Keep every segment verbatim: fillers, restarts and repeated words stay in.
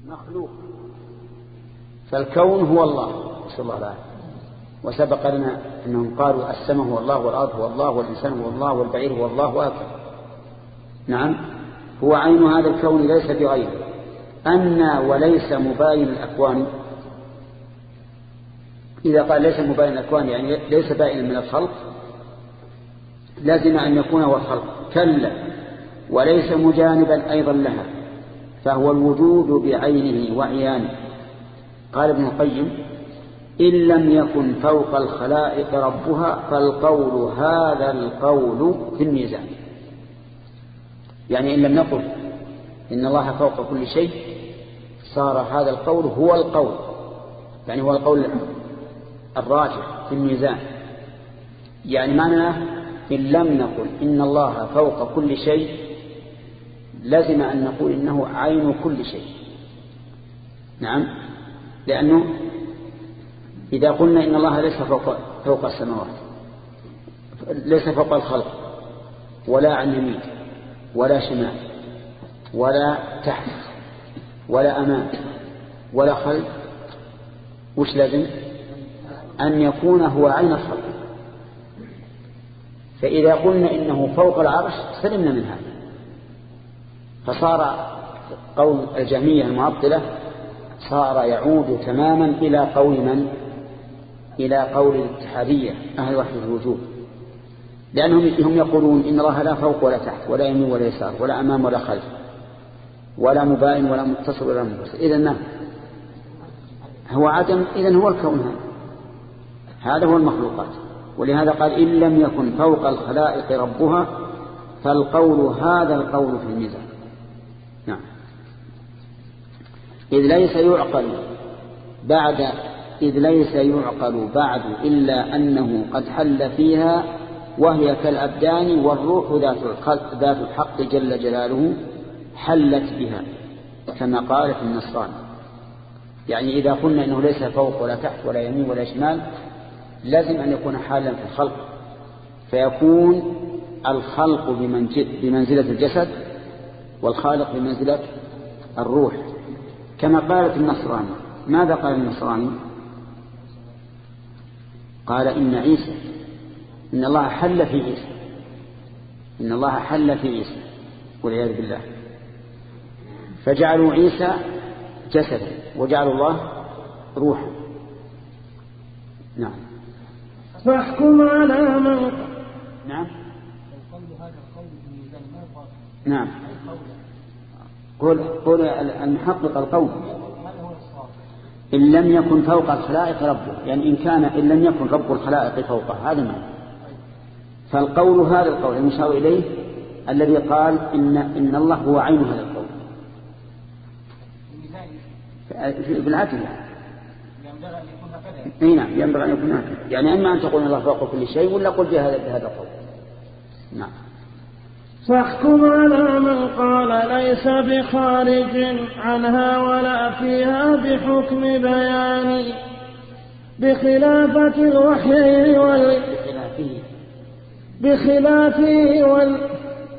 مخلوق، فالكون هو الله نسأل الله العافية. وسبق لنا أنهم قالوا السماء هو الله والأرض هو الله والإنسان هو الله والبعير هو الله وهكذا. نعم، هو عين هذا الكون ليس بغيره. أن وليس مباين الأكوان، إذا قال ليس مباين الأكوان يعني ليس بائنا من الخلق، لازم أن يكون هو الخلق. كلا، وليس مجانبا أيضا لها، فهو الوجود بعينه وعيانه. قال ابن القيم: إن لم يكن فوق الخلائق ربها فالقول هذا القول في الميزان. يعني إن لم نقل إن الله فوق كل شيء صار هذا القول هو القول، يعني هو القول الراجح في الميزان. يعني معناه إن لم نقل إن الله فوق كل شيء لازم أن نقول إنه عين كل شيء. نعم، لأنه إذا قلنا إن الله ليس فوق, فوق السماوات، ليس فوق الخلق، ولا عن يمين ولا شمال ولا تحت ولا أمام ولا خلف، وش لازم؟ أن يكون هو عين الخلق. فإذا قلنا إنه فوق العرش سلمنا من هذا، فصار قول الجهمية المعطلة صار يعود تماما إلى قول من؟ إلى قول الاتحادية أهل وحدة الوجود، لأنهم هم يقولون إن الله لا فوق ولا تحت ولا يمين ولا يسار ولا أمام ولا خلف ولا مباين ولا متصل ولا منفصل. إذن ما هو عدم، إذن هو الكون هذا. هذا هو المخلوقات. ولهذا قال: إن لم يكن فوق الخلائق ربها فالقول هذا القول في الميزان. نعم، إذ ليس يعقل بعد إذ ليس يعقل بعد إلا أنه قد حل فيها، وهي كالأبدان والروح ذات الحق جل جلاله حلت بها، كما قالت النصارى. يعني إذا قلنا إنه ليس فوق ولا تحت ولا يمين ولا شمال لازم أن يكون حالا في الخلق، فيكون الخلق بمنزلة الجسد والخالق بمنزلة الروح، كما قالت النصراني. ماذا قال النصراني؟ قال إن عيسى إن الله حل في عيسى إن الله حل في عيسى والعياذ بالله، فجعلوا عيسى جسدا وجعلوا الله روحا. نعم، فاحكم على من نعم نعم قل قل المحقق القول إن لم يكن فوق الخلائق ربه، يعني إن كان إن لم يكن رب الخلائق فوقه، هذا معنى. فالقول هذا القول المشار إليه الذي قال إن إن الله هو عين هذا القول في العدل. اي نعم، ينبغي أن يكون هكذا. يعني إما أن تقول الله فوق كل شيء ولا قل بهذا بهذا القول. نعم. فاحكم على من قال ليس بخارج عنها ولا فيها بحكم بيان، بخلافة الوحي وال بخلافه وال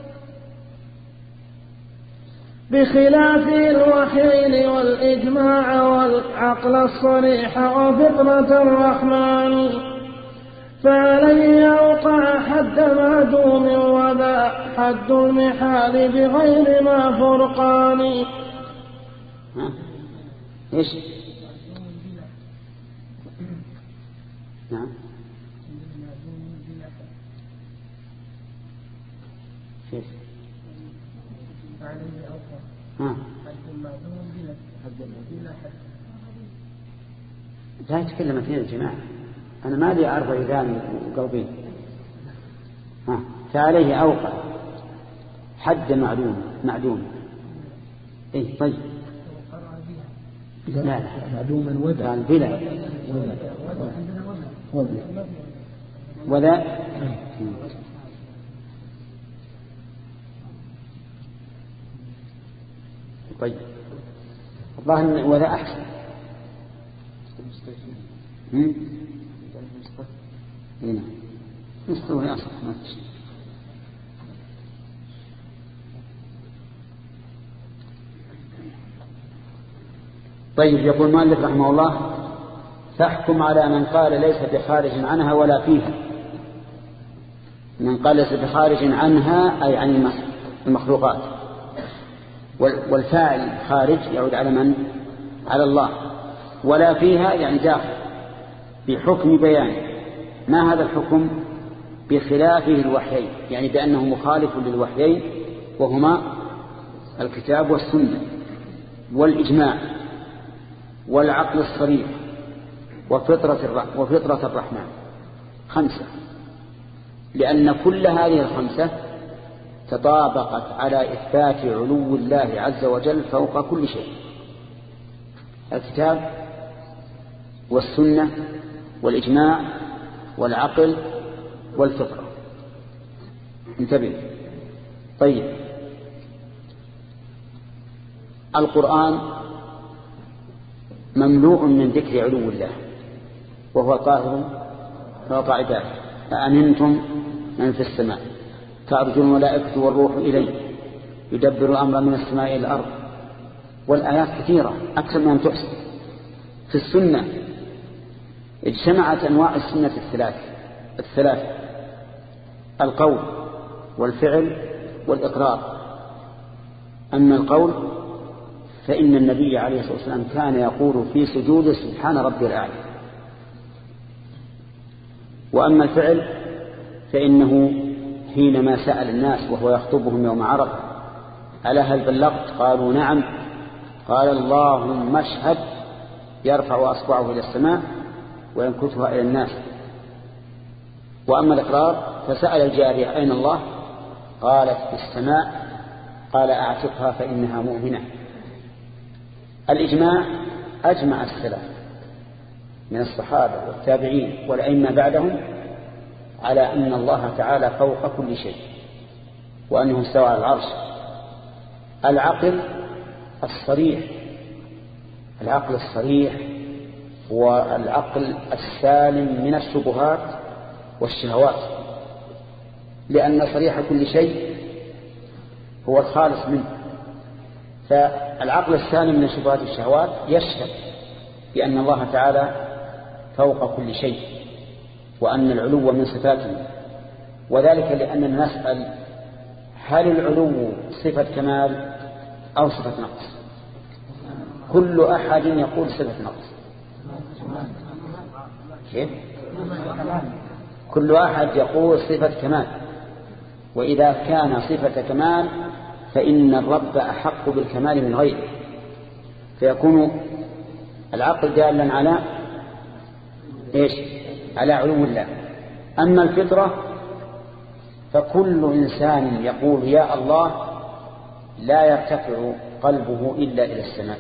بخلاف الوحيين والإجماع والعقل الصريح وفطرة الرحمن، فعليه يوقع حد معدوم وذا حد المحال بغير ما فرقان. ها؟ إيش؟ نعم. كيف؟ ها؟ لا يتكلم فيها الجماعة، أنا ما لي أعرف إذان وقلبي. ها، فعليه أوقع حد معلوم معدوم. إيه طيب. لا لا معدوما وذا قال بلا وذا. طيب الظاهر وذا أحسن. هم؟ هنا مستوى أصلا ما تشتغل. طيب، يقول مالك رحمه الله: فاحكم على من قال ليس بخارج عنها ولا فيها. من قال ليس بخارج عنها أي عن المخلوقات، والفاعل خارج يعود على من؟ على الله. ولا فيها يعني داخل، بحكم بيان. ما هذا الحكم؟ بخلافه الوحيين، يعني بأنه مخالف للوحيين وهما الكتاب والسنة والإجماع والعقل الصريح وفطرة وفطرة الرحمن. خمسة، لأن كل هذه الخمسة تطابقت على إثبات علو الله عز وجل فوق كل شيء: الكتاب والسنة والإجماع والعقل والفطرة. انتبه. طيب، القرآن مملوء من ذكر علو الله، وهو القاهر فوق عباده: أأمنتم من في السماء تعرج الملائكة والروح إليه يدبر الأمر من السماء إلى الأرض. والآيات كثيرة أكثر من أن تحصى. في السنة اجتمعت أنواع السنة الثلاث الثلاث القول والفعل والإقرار. أما القول فإن النبي عليه الصلاة والسلام كان يقول في سجوده: سبحان ربي الأعلى. وأما الفعل فإنه حينما سأل الناس وهو يخطبهم يوم عرفة: ألا هل بلغت؟ قالوا: نعم. قال: اللهم اشهد. يرفع أصبعه إلى السماء وينكتها إلى الناس. وأما الإقرار فسأل الجارية: أين الله؟ قالت: في السماء. قال: أعتقها فإنها مؤمنة. الإجماع أجمع السلف من الصحابة والتابعين والأئمة بعدهم على أن الله تعالى فوق كل شيء وأنه استوى على العرش. العقل الصريح العقل الصريح والعقل السالم من الشبهات والشهوات، لأن صريح كل شيء هو الخالص منه. فالعقل السالم من الشبهات والشهوات يشهد بأن الله تعالى فوق كل شيء وأن العلو من صفاته. وذلك لأننا نسأل: هل العلو صفة كمال أو صفة نقص؟ كل أحد يقول صفة نقص. كيف؟ كل أحد يقول صفة كمال. وإذا كان صفة كمال فإن الرب أحق بالكمال من غيره، فيكون العقل دالا على إيش؟ على علو الله. أما الفطرة فكل إنسان يقول يا الله لا يرتفع قلبه إلا إلى السماء،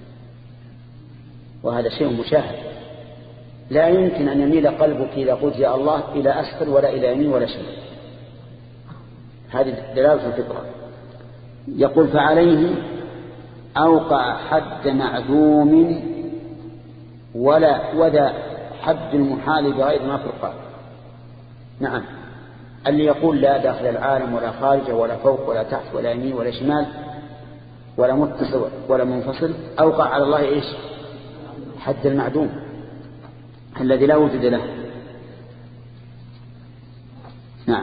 وهذا شيء مشاهد. لا يمكن أن يميل قلبك إذا قلت يا الله إلى أسفل ولا إلى يمين ولا شمال. هذه دلالة الفطرة. يقول: فعليه أوقع حد معدوم ولا وذا حد المحال بغير ما في القرآن. نعم، اللي يقول لا داخل العالم ولا خارجه ولا فوق ولا تحت ولا يمين ولا شمال ولا متصل ولا منفصل أوقع على الله إيش؟ حد المعدوم الذي لا وجود له. نعم.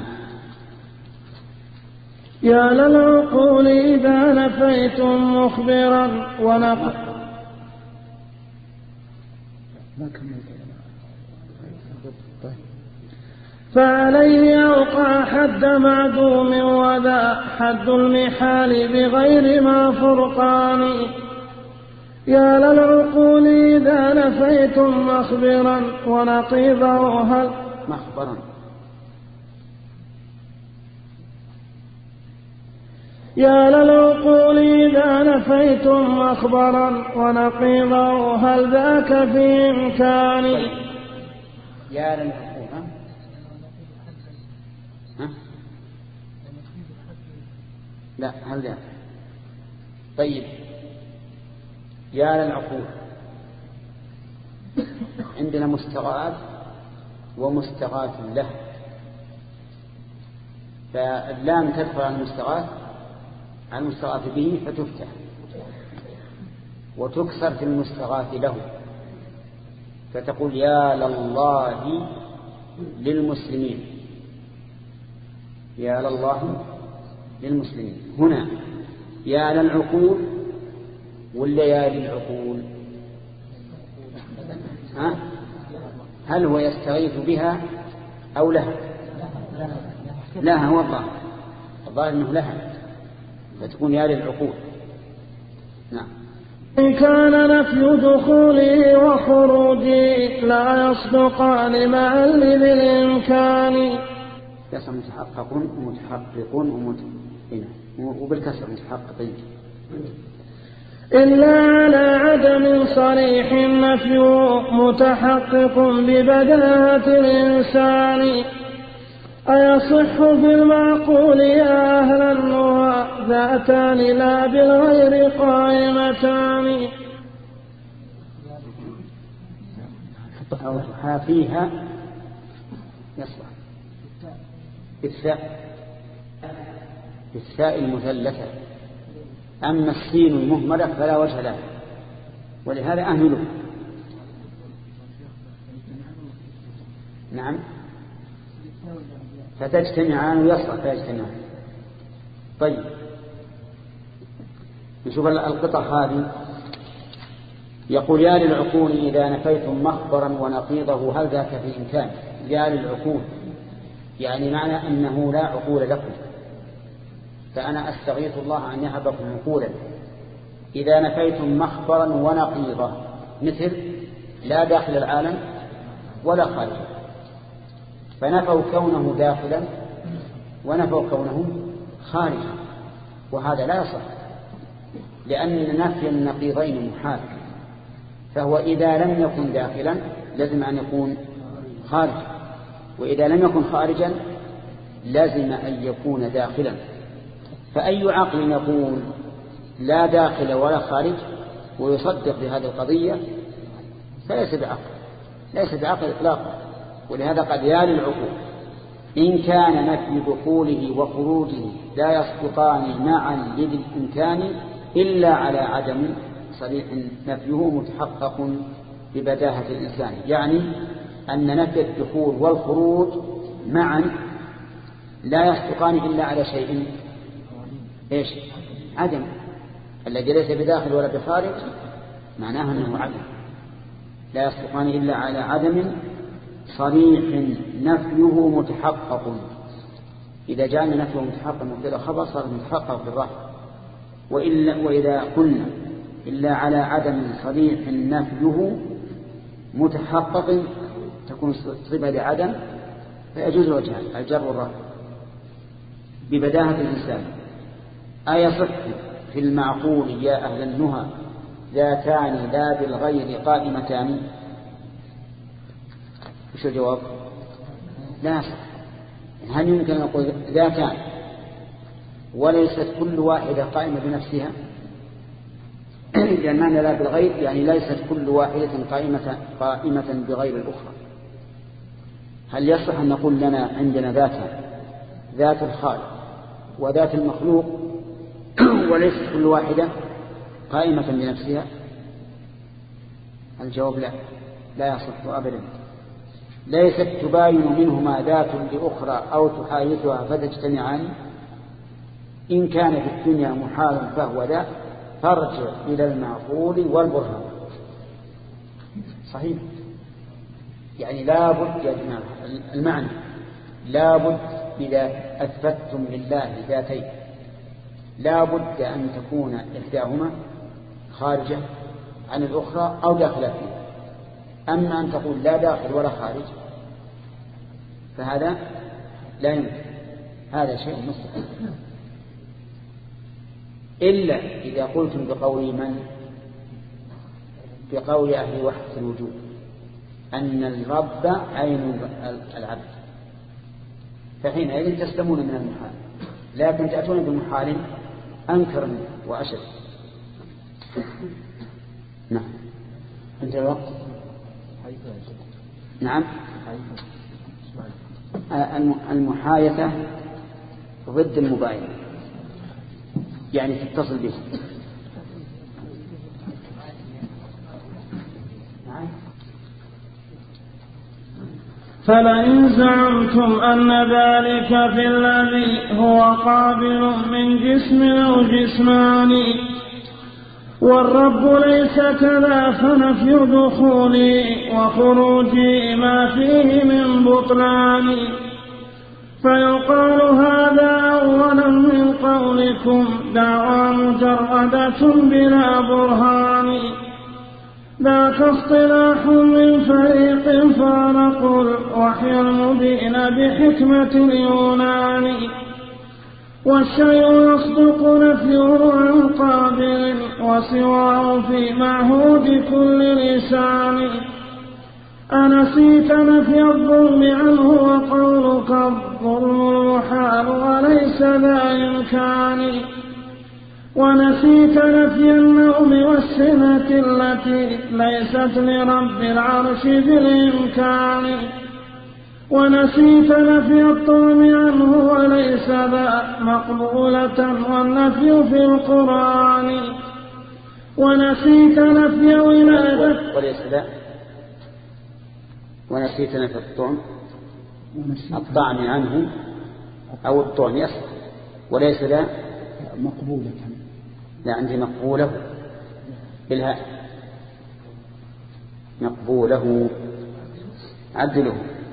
يا للعقول إذا نفيتم مخبرا ونقل. فعليه أوقع حد معدوم وذا حد المحال بغير ما فرقان. يا للعقول إذا نفيتم مخبرا ونقيضه هل مخبرا. يا للعقول إذا نفيتم مخبرا ونقيضه هل ذاك في إمكاني. يا للعقول ها؟ لا، هل ذاك. طيب، يا للعقول عندنا مستغاث ومستغاث له، فاللام تدخل على المستغاث على المستغاث به فتفتح. وتكسر في المستغاث له، فتقول يا لله للمسلمين، يا لله للمسلمين. هنا يا للعقول ولا يا للعقول؟ ها؟ هل هو يستغيث بها أو لها؟ لها، هو الله الظاهر أنه لها، فتكون يا للعقول. نعم. إن كان نفي دخولي وخروجي لا يصدقان معا بالإمكان. يصل متحقق ومتحقق وبالكسر متحققين. إلا على عدم صريح النفي متحقق ببداهة الإنسان. أيصح بالمعقول يا أهل النهى ذاتان لا بالغير قائمتان. أو تحافيها يصلح بالثاء بالثاء المثلثة، أما السين المهملة فلا وجه لها، ولهذا أهمله. نعم. فتجتمعان ويصلح فيجتمعان. طيب نشوف القطع هذه. يقول يا للعقول إذا نفيتم مخبرا ونقيضه هل ذاك في إمكان. يا للعقول يعني معنى أنه لا عقول لكم، فأنا أستغيث الله أن يهبكم عقولا. إذا نفيتم مخبرا ونقيضه مثل لا داخل العالم ولا خارجه، فنفوا كونه داخلا ونفوا كونه خارجا، وهذا لا يصح، لأن نفي النقيضين محال. فهو إذا لم يكن داخلا لازم أن يكون خارجا، وإذا لم يكن خارجا لازم أن يكون داخلا. فأي عقل يقول لا داخل ولا خارج ويصدق بهذه القضية فليس بعقل، ليس بعقل إطلاقا. ولهذا قد يا للعقول إن كان نفي دخوله وخروجه لا يصدقان معا للإمكان إلا على عدم صريح نفيه متحقق ببداهة الإنسان. يعني أن نفي الدخول والخروج معا لا يصدقان إلا على شيء إيش؟ عدم. الذي ليس بداخل ولا بخارج معناه أنه عدم، لا يصدقان إلا على عدم صريح نفيه متحقق. إذا جاءنا نفيه متحقق مبتدا خبر صار متحقق بالرفع. وإلا وإذا قلنا إلا على عدم صريح نفيه متحقق تكون صفة لعدم فيجوز وجهان الجر والرفع ببداهة الإنسان. أيصح في المعقول يا أهل النهى ذاتان لا بالغير قائمتان؟ وش الجواب؟ لا يصح. هل يمكن أن نقول ذاتان وليست كل واحدة قائمة بنفسها؟ لأن معنى لا بالغير يعني ليست كل واحدة قائمة, قائمة بغير الأخرى. هل يصح أن نقول لنا عندنا ذاتان، ذات الخالق وذات المخلوق، وليست كل واحدة قائمة بنفسها؟ الجواب لا، لا يصح أبدا. ليست تباين منهما ذات لأخرى أو تحايثها فتجتمعان. إن كان في الدنيا محال فهو ذا فارجع إلى المعقول والبرهان. صحيح، يعني لا بد يا جماعة المعنى لا بد إذا أثبتتم لله ذاتين لا بد أن تكون إحداهما خارجة عن الأخرى أو داخلة فيها. أما أن تقول لا داخل ولا خارج فهذا لا يمكن، هذا شيء مستحيل. إلا إذا قلتم بقول من بقول أهل وحدة الوجود أن الرب عين العبد، فحينئذ تسلمون من المحال، لكن تأتون بمحال أنكر وأشد. نعم. أنت الوقت. نعم. المحايثة ضد المباينة، يعني تتصل به. فلئن زعمتم أن ذلك في الذي هو قابل من جسم أو جسمان والرب ليس كذا فنفي دخولي وخروجي ما فيه من بطلان فيقال هذا أولا من قولكم دعوى مجردة بلا برهان ذاك اصطلاح من فريق فارقوا الوحي المبين بحكمة اليونان والشيء يصدق نفيه عن قابل وسواه في معهود كل لسان أنسيت نفي الظلم عنه وقولك الظلم المحال وليس ذا إمكان ونسيت نفي النوم والسنة التي ليست لرب العرش بالإمكان ونسيت نفي الطعم عنه وليس ذا مقبولة والنفي في القرآن ونسيت نفي ولادة وليس ذا ونسيت نفي الطعم الطعم عنه أو الطعم يصح وليس ذا مقبولة لا عندي مقبوله بالهاء مقبوله عدله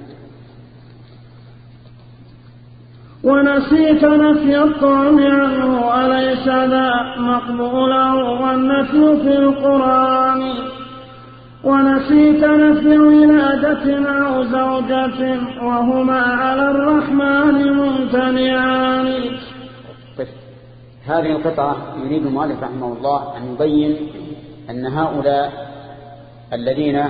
ونسيت نفي الطعم عنه وليس ذا مقبوله والنفي في القرآن ونسيت نفي ولادة أو زوجة وهما على الرحمن ممتنعان. هذه القطعة يريد المؤلف رحمه الله أن يبين أن هؤلاء الذين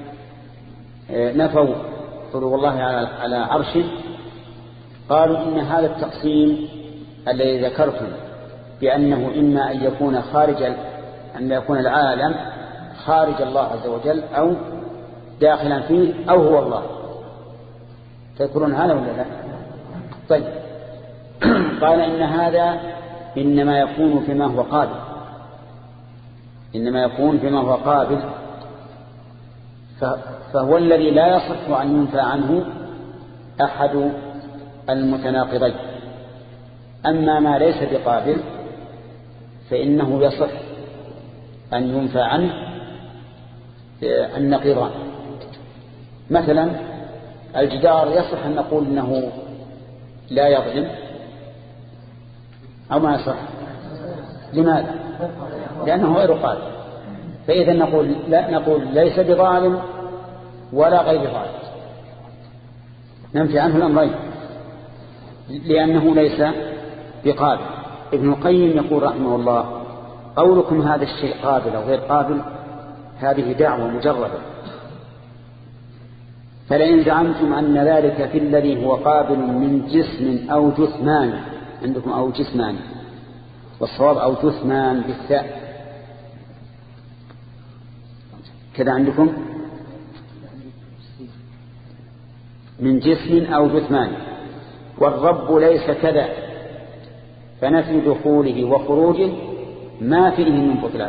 نفوا حلول الله على عرشه قالوا إن هذا التقسيم الذي ذكرتم بأنه إما أن يكون خارج أن يكون العالم خارج الله عز وجل أو داخلا فيه أو هو الله تذكرون هذا ولا لا؟ طيب قال إن هذا إنما يكون فيما هو قابل إنما يكون فيما هو قابل فهو الذي لا يصح أن ينفى عنه أحد المتناقضين. أما ما ليس بقابل فإنه يصح أن ينفى عنه النقيضان. مثلا الجدار يصح أن نقول إنه لا يظلم أو ما يصح. لماذا؟ لأنه غير قابل. فإذا نقول لا نقول ليس بظالم ولا غير ظالم ننفي عنه الأمرين لأنه ليس بقابل. ابن القيم يقول رحمه الله قولكم هذا الشيء قابل أو غير قابل هذه دعوة مجردة. فلئن زعمتم أن ذلك في الذي هو قابل من جسم أو جثمان عندكم أو جسمان والصواب أو جثمان بالثاء كذا عندكم من جسم أو جثمان والرب ليس كذا فنفي دخوله وخروجه ما فيه من بطلان.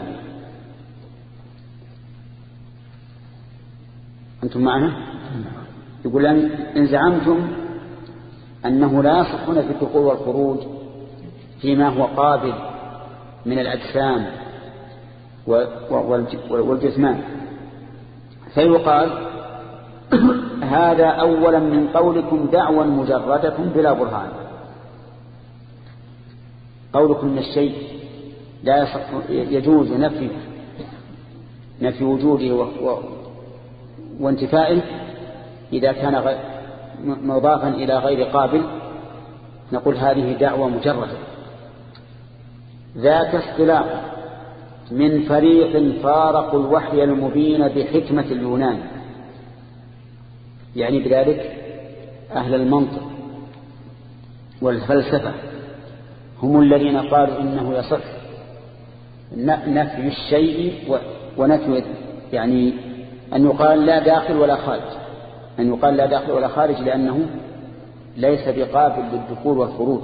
أنتم معنا؟ يقول إن زعمتم أنه لا يصح في الدخول والخروج فيما هو قابل من الأجسام والجسمان فيقال هذا أولا من قولكم دعوى مجردة بلا برهان. قولكم من الشيء لا يصح يجوز نفي نفي وجوده و... و... وانتفائه إذا كان مضافا إلى غير قابل نقول هذه دعوة مجردة. ذاك اصطلاح من فريق فارقوا الوحي المبين بحكمة اليونان يعني بذلك أهل المنطق والفلسفة هم الذين قالوا إنه يصح نفي الشيء ونفي يعني أن يقال لا داخل ولا خارج أن يقال لا داخل ولا خارج لأنه ليس بقابل للدخول والخروج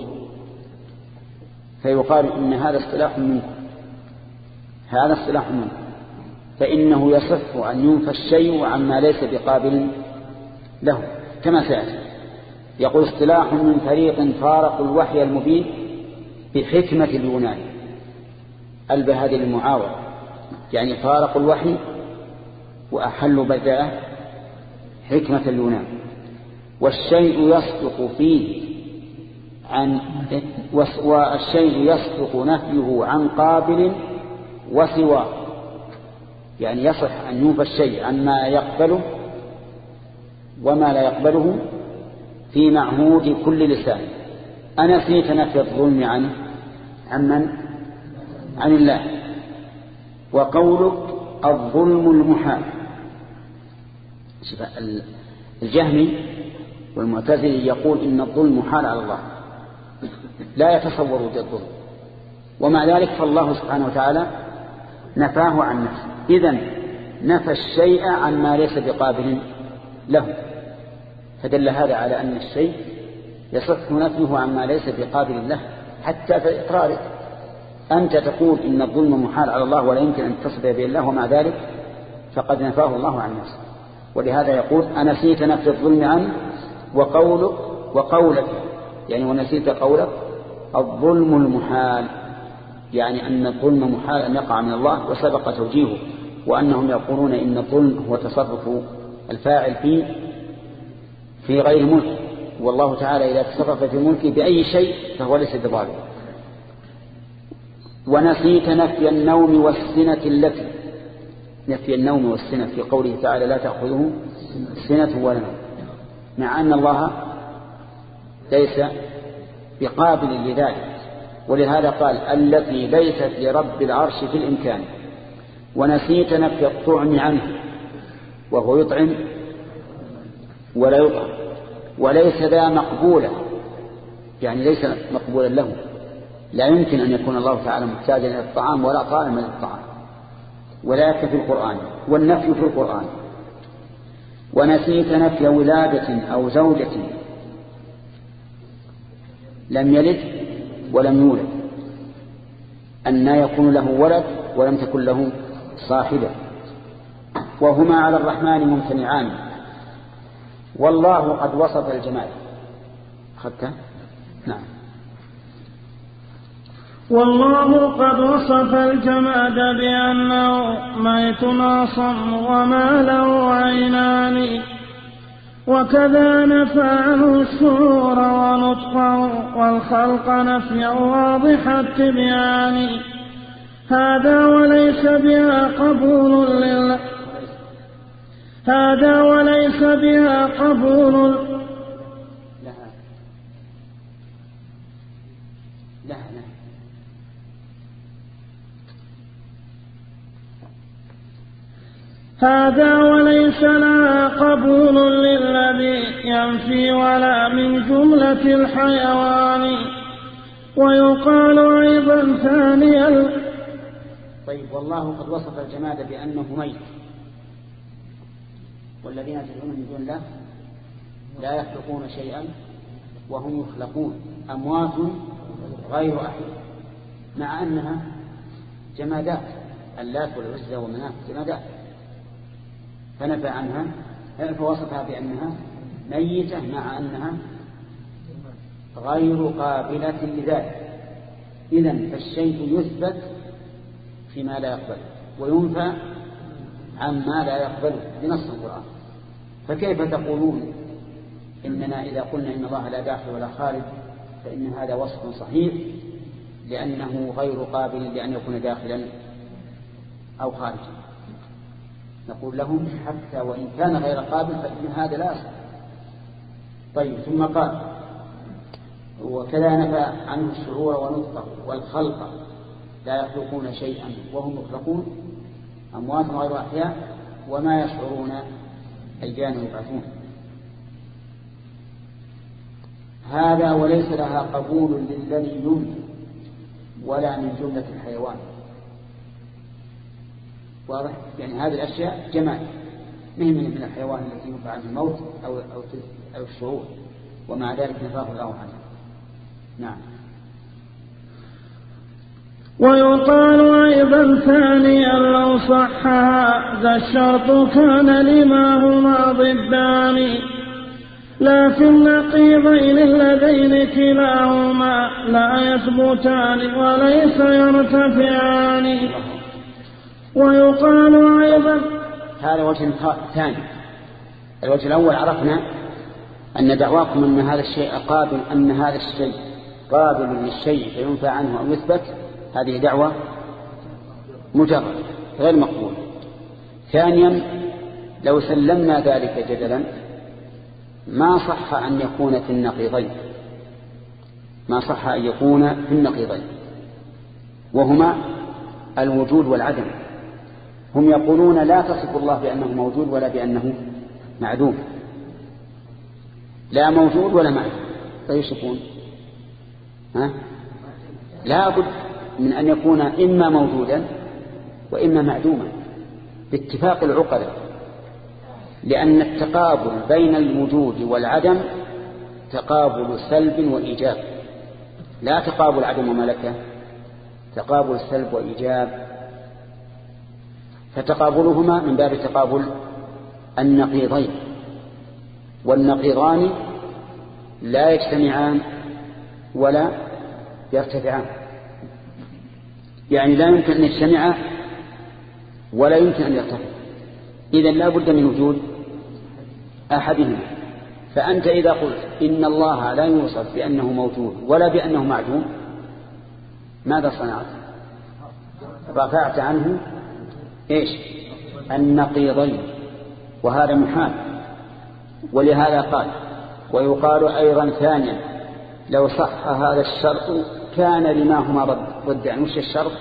فيقال إن هذا اصطلاح منكم هذا اصطلاح منكم فإنه يصح أن ينفى الشيء عما ليس بقابل له كما سيأتي. يقول اصطلاح من فريق فارق الوحي المبين بحكمة اليونان. ألبى هذه المعاورة، يعني فارق الوحي وأحلوا بداءه حكمة اليونان. والشيء يصدق فيه عن والشيء يصدق نفيه عن قابل وسواه، يعني يصح أن ينفى الشيء عما يقبله وما لا يقبله في معهود كل لسان. أنسيت نفي الظلم عنه عمن عن الله. وقولك الظلم المحال، الجهمي والمعتزلي يقول إن الظلم محال على الله، لا يتصور وجود الظلم، ومع ذلك فالله سبحانه وتعالى نفاه عن نفسه. إذن نفى الشيء عن ما ليس بقابل له، فدل هذا على أن الشيء يصح نفيه عن ما ليس بقابل له حتى في إقرارك. أنت تقول إن الظلم محال على الله ولا يمكن أن تصف به الله، ومع ذلك فقد نفاه الله عن نفسه. ولهذا يقول أنسيت نفي الظلم عنه وقولك وقولك يعني ونسيت قولك الظلم المحال، يعني أن الظلم محال أن يقع من الله، وسبق توجيهه وأنهم يقولون إن الظلم هو تصرف الفاعل فيه في غير ملك، والله تعالى إذا تصرف في ملكه بأي شيء فهو ليس بظالم. ونسيت نفي النوم والسنة التي نفي النوم والسنة في قوله تعالى لا تأخذه سنة ولا نوم، مع أن الله ليس بقابل لذلك، ولهذا قال التي ليست لرب العرش في الإمكان. ونسيت نفي الطعم عنه وهو يطعم ولا يطعم، وليس ذا مقبولة، يعني ليس مقبولا له، لا يمكن أن يكون الله تعالى محتاجا إلى الطعام ولا طالما للطعام، ولا يكفي القرآن والنفي في القرآن. ونسيت نفي ولادة أو زوجة لم يلد ولم يولد، أن يكون له ولد ولم تكن له صاحبة، وهما على الرحمن ممتنعان. والله قد وصف الجمال حتى نعم والله قد وصف الجماد بأنه ميت أصم وما له عينان، وكذا نفى عنه الشعور ونطقه والخلق نفيا واضح التبيان. هذا وليس بها قبول لله هذا وليس بها قبول لها لها لها هذا وليس لها قبول للذي ينفي ولا من جملة الحيوان. ويقال أيضا ثانيا. طيب والله قد وصف الجماد بأنه ميت، والذين تدعون من دون الله لا يخلقون شيئا وهم يخلقون أموات غير أحياء، مع أنها جمادات، اللات والعزى ومناة جمادات، فنفى عنها فوصفها بأنها ميتة مع أنها غير قابلة لذلك. إذن فالشيء يثبت فيما لا يقبل وينفى عما لا يقبل بنص القرآن. فكيف تقولون إننا إذا قلنا إن الله لا داخل ولا خارج فإن هذا وصف صحيح لأنه غير قابل لأن يكون داخلا أو خارجا؟ نقول لهم حتى وإن كان غير قابل فإن هذا لا أصل. طيب ثم قال وكذا نفى عنه الشعور ونطقه والخلق لا يخلقون شيئا وهم يخلقون أموات غير أحياء وما يشعرون أيان يبعثون. هذا وليس لها قبول للذي ينفي ولا من جملة الحيوان. واضح؟ يعني هذه الأشياء جمال مهم من الحيوان التي ينفع عنه الموت أو, أو, أو الشعور، ومع ذلك نفاه الله عنه. نعم. ويقال أيضا ثانيا لو صح هذا الشرط كان لما هما ضدان. لا في النقيضين اللذين كلاهما لا يثبتان وليس يرتفعان. ويقال أيضا هذا وجه ثاني. الوجه الأول عرفنا أن دعواكم أن هذا الشيء قابل أن هذا الشيء قابل للشيء فينفى عنه أو يثبت، هذه دعوة مجرد غير مقبول. ثانيا لو سلمنا ذلك جدلا ما صح أن يكون في النقيضين، ما صح أن يكون في النقيضين وهما الوجود والعدم. هم يقولون لا تصف الله بأنه موجود ولا بأنه معدوم، لا موجود ولا معدوم، فيشكون ها؟ لا بد من أن يكون إما موجودا وإما معدوما باتفاق العقلاء، لأن التقابل بين الوجود والعدم تقابل سلب وإيجاب، لا تقابل عدم وملكة، تقابل سلب وإيجاب، فتقابلهما من باب تقابل النقيضين، والنقيضان لا يجتمعان ولا يرتفعان، يعني لا يمكن أن يجتمعا ولا يمكن أن يرتفع، إذن لا بد من وجود أحدهما. فأنت إذا قلت إن الله لا يوصف بأنه موجود ولا بأنه معدوم، ماذا صنعت؟ رفعت عنه إيش؟ النقيضين، وهذا محال. ولهذا قال ويقال أيضا ثانيا لو صح هذا الشرط كان لما هما ضدان. وش الشرط؟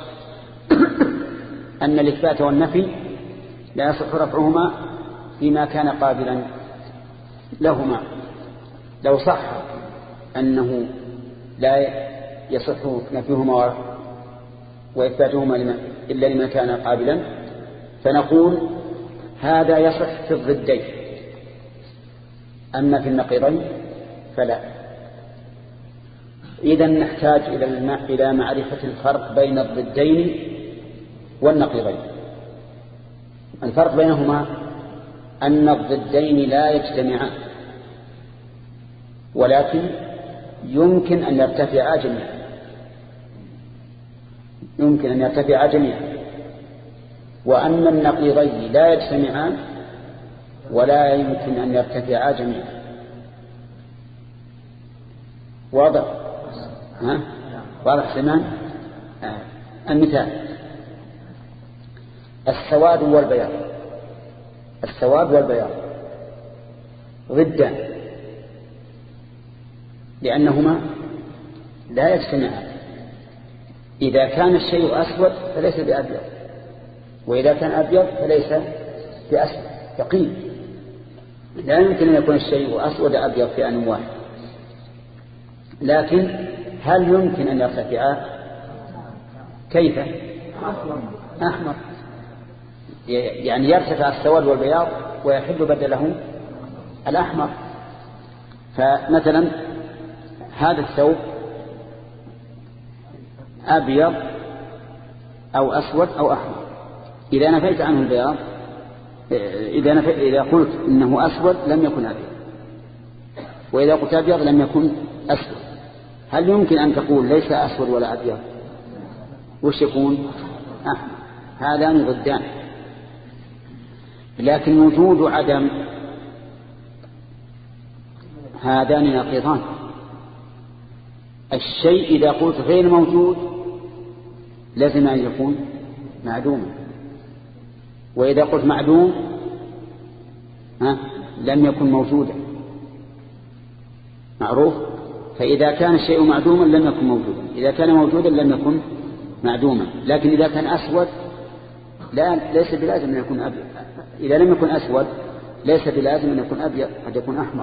أن الإثبات والنفي لا يصح رفعهما فيما كان قابلا لهما. لو صح أنه لا يصح نفيهما وإثباتهما إلا لما كان قابلا فنقول هذا يصح في الضدين، أما في النقيضين فلا. إذن نحتاج إلى معرفة الفرق بين الضدين والنقيضين. الفرق بينهما أن الضدين لا يجتمعان، ولكن يمكن أن يرتفعا جميعا، يمكن أن يرتفعا جميعا. وأما النقيضين لا يجتمعان ولا يمكن أن يرتفعا جميعا. واضح؟ ها؟ واضح سمان؟ آه. المثال السواد والبياض. السواد والبياض ضدان لأنهما لا يجتمعان. إذا كان الشيء أسود فليس بأبيض، وإذا كان أبيض فليس بأسود، يقين. لا يمكن أن يكون الشيء أسود أبيض في آن واحد. لكن هل يمكن أن يرتفعا؟ كيف؟ أحمر، يعني يرتفع السواد والبياض ويحل بدله الأحمر. فمثلا هذا الثوب أبيض أو أسود أو أحمر، إذا نفيت عنه البياض، إذا, نفي... إذا قلت إنه أسود لم يكن أبيض، وإذا قلت أبيض لم يكن أسود. هل يمكن أن تقول ليس أسود ولا أبيض؟ وش يكون؟ أحمر. هذان ضدان. لكن وجود عدم هذان نقيضان. الشيء إذا قلت غير موجود لازم أن يكون معدوما، وإذا قلت معدوم ها لم يكن موجودا. معروف؟ فإذا كان الشيء معدوما لم يكن موجودا، إذا كان موجودا لم يكن معدوما. لكن إذا كان أسود لا ليس بلازم أن يكون أبيض، إذا لم يكن أسود ليس بلازم أن يكون أبيض، قد يكون أحمر.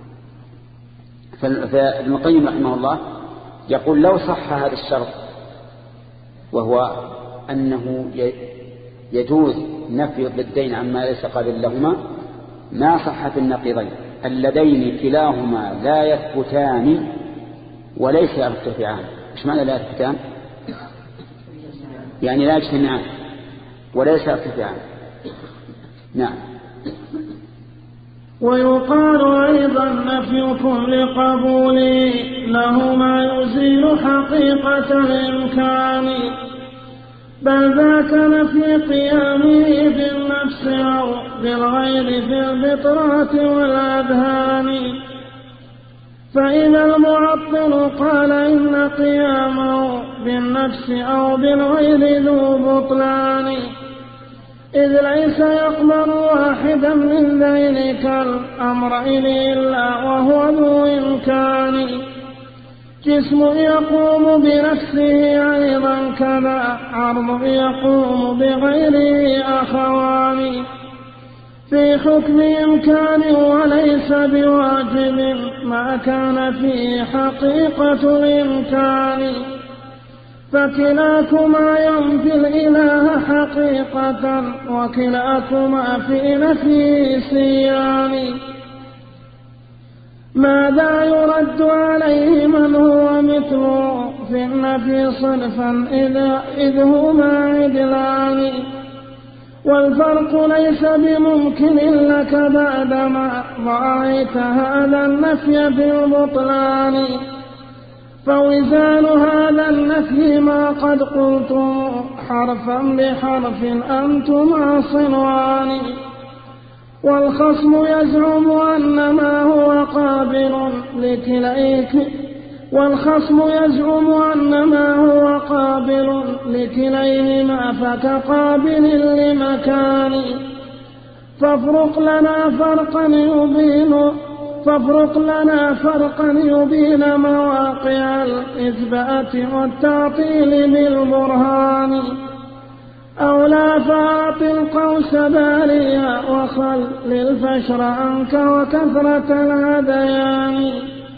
فابن القيم رحمه الله يقول لو صح هذا الشرط، وهو أنه يجوز نفي الضدين عما ليس قابل لهما، ما صح في النقيضين اللذين كلاهما لا يثبتان وليس يرتفعان. ايش معنى لا يثبتان؟ يعني لا يجتمعان وليس يرتفعان. نعم. ويقال أيضا نفيكم لقبولي له ما يزيل حقيقة الإمكان، بل ذاك نفي قيامه بالنفس أو بالغير في الفطرات والأذهان. فإذا المعطل قال إن قيامه بالنفس أو بالغير ذو بطلان، إذ ليس يقبل واحدا من ذلك الأمر إلا وهو ذو إمكان. جسم يقوم بنفسه أيضا كذا عرض يقوم بغيره أخوان، في حكم إمكان وليس بواجب ما كان فيه حقيقة الإمكان. فكلاكما ينفي الإله حقيقة وكلاكما في نفيه سيان. ماذا يرد عليه من هو مثله في النفي صرفا إذ هما عدلان، والفرق ليس بممكن لك بعدما رأيت هذا النفي بالبطلان. فوزان هذا النفي ما قد قلتم حرفا بحرف أنتما صنوان، والخصم يزعم أن ما هو قابل لكليك والخصم يزعم أن ما هو قابل لكليهما فكقابل لمكان. فافرق لنا فرقا يبين فافرق لنا فرقا يبين مواقع الإثبات والتعطيل بالبرهان، أو لا فاعط القوس باليا وخل الفشر عنك وكثرة الهذيان.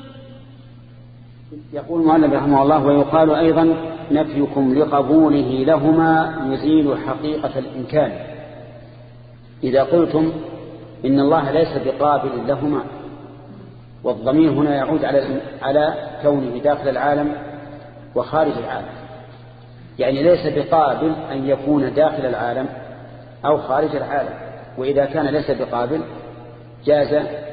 يقول المؤلف رحمه الله: ويقال أيضا نفيكم لقبوله لهما يزيل حقيقة الإمكان. إذا قلتم إن الله ليس بقابل لهما، والضمير هنا يعود على على كونه داخل العالم وخارج العالم، يعني ليس بقابل أن يكون داخل العالم أو خارج العالم. وإذا كان ليس بقابل جاز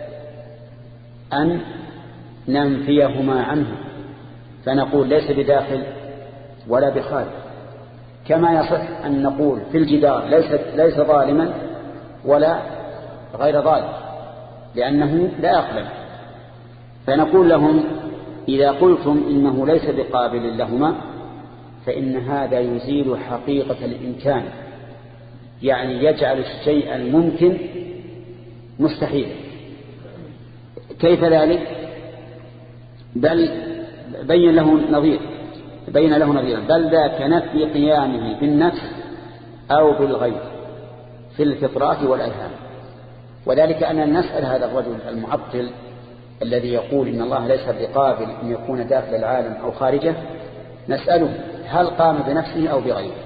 أن ننفيهما عنه، فنقول ليس بداخل ولا بخارج، كما يصح أن نقول في الجدار ليس ليس ظالما ولا غير ظالم، لأنه لا أقلم. فنقول لهم: إذا قلتم إنه ليس بقابل لهما فإن هذا يزيل حقيقة الإمكان، يعني يجعل الشيء الممكن مستحيل. كيف ذلك؟ بل بين له نظير بين له نظير بل ذاك نفي قيامه بالنفس أو بالغير في الفطرات والأذهان. وذلك أن نسأل هذا الرجل المعطل الذي يقول إن الله ليس بقابل أن يكون داخل العالم أو خارجه، نسأله: هل قام بنفسه أو بغيره؟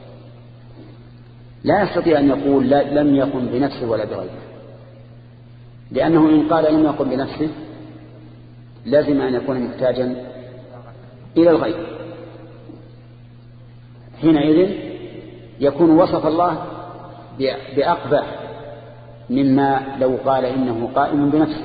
لا يستطيع أن يقول لا لم يقم بنفسه ولا بغيره، لأنه إن قال لم يقم بنفسه لازم أن يكون محتاجا إلى الغير. حينئذ يكون وصف الله بأقبح مما لو قال إنه قائم بنفسه.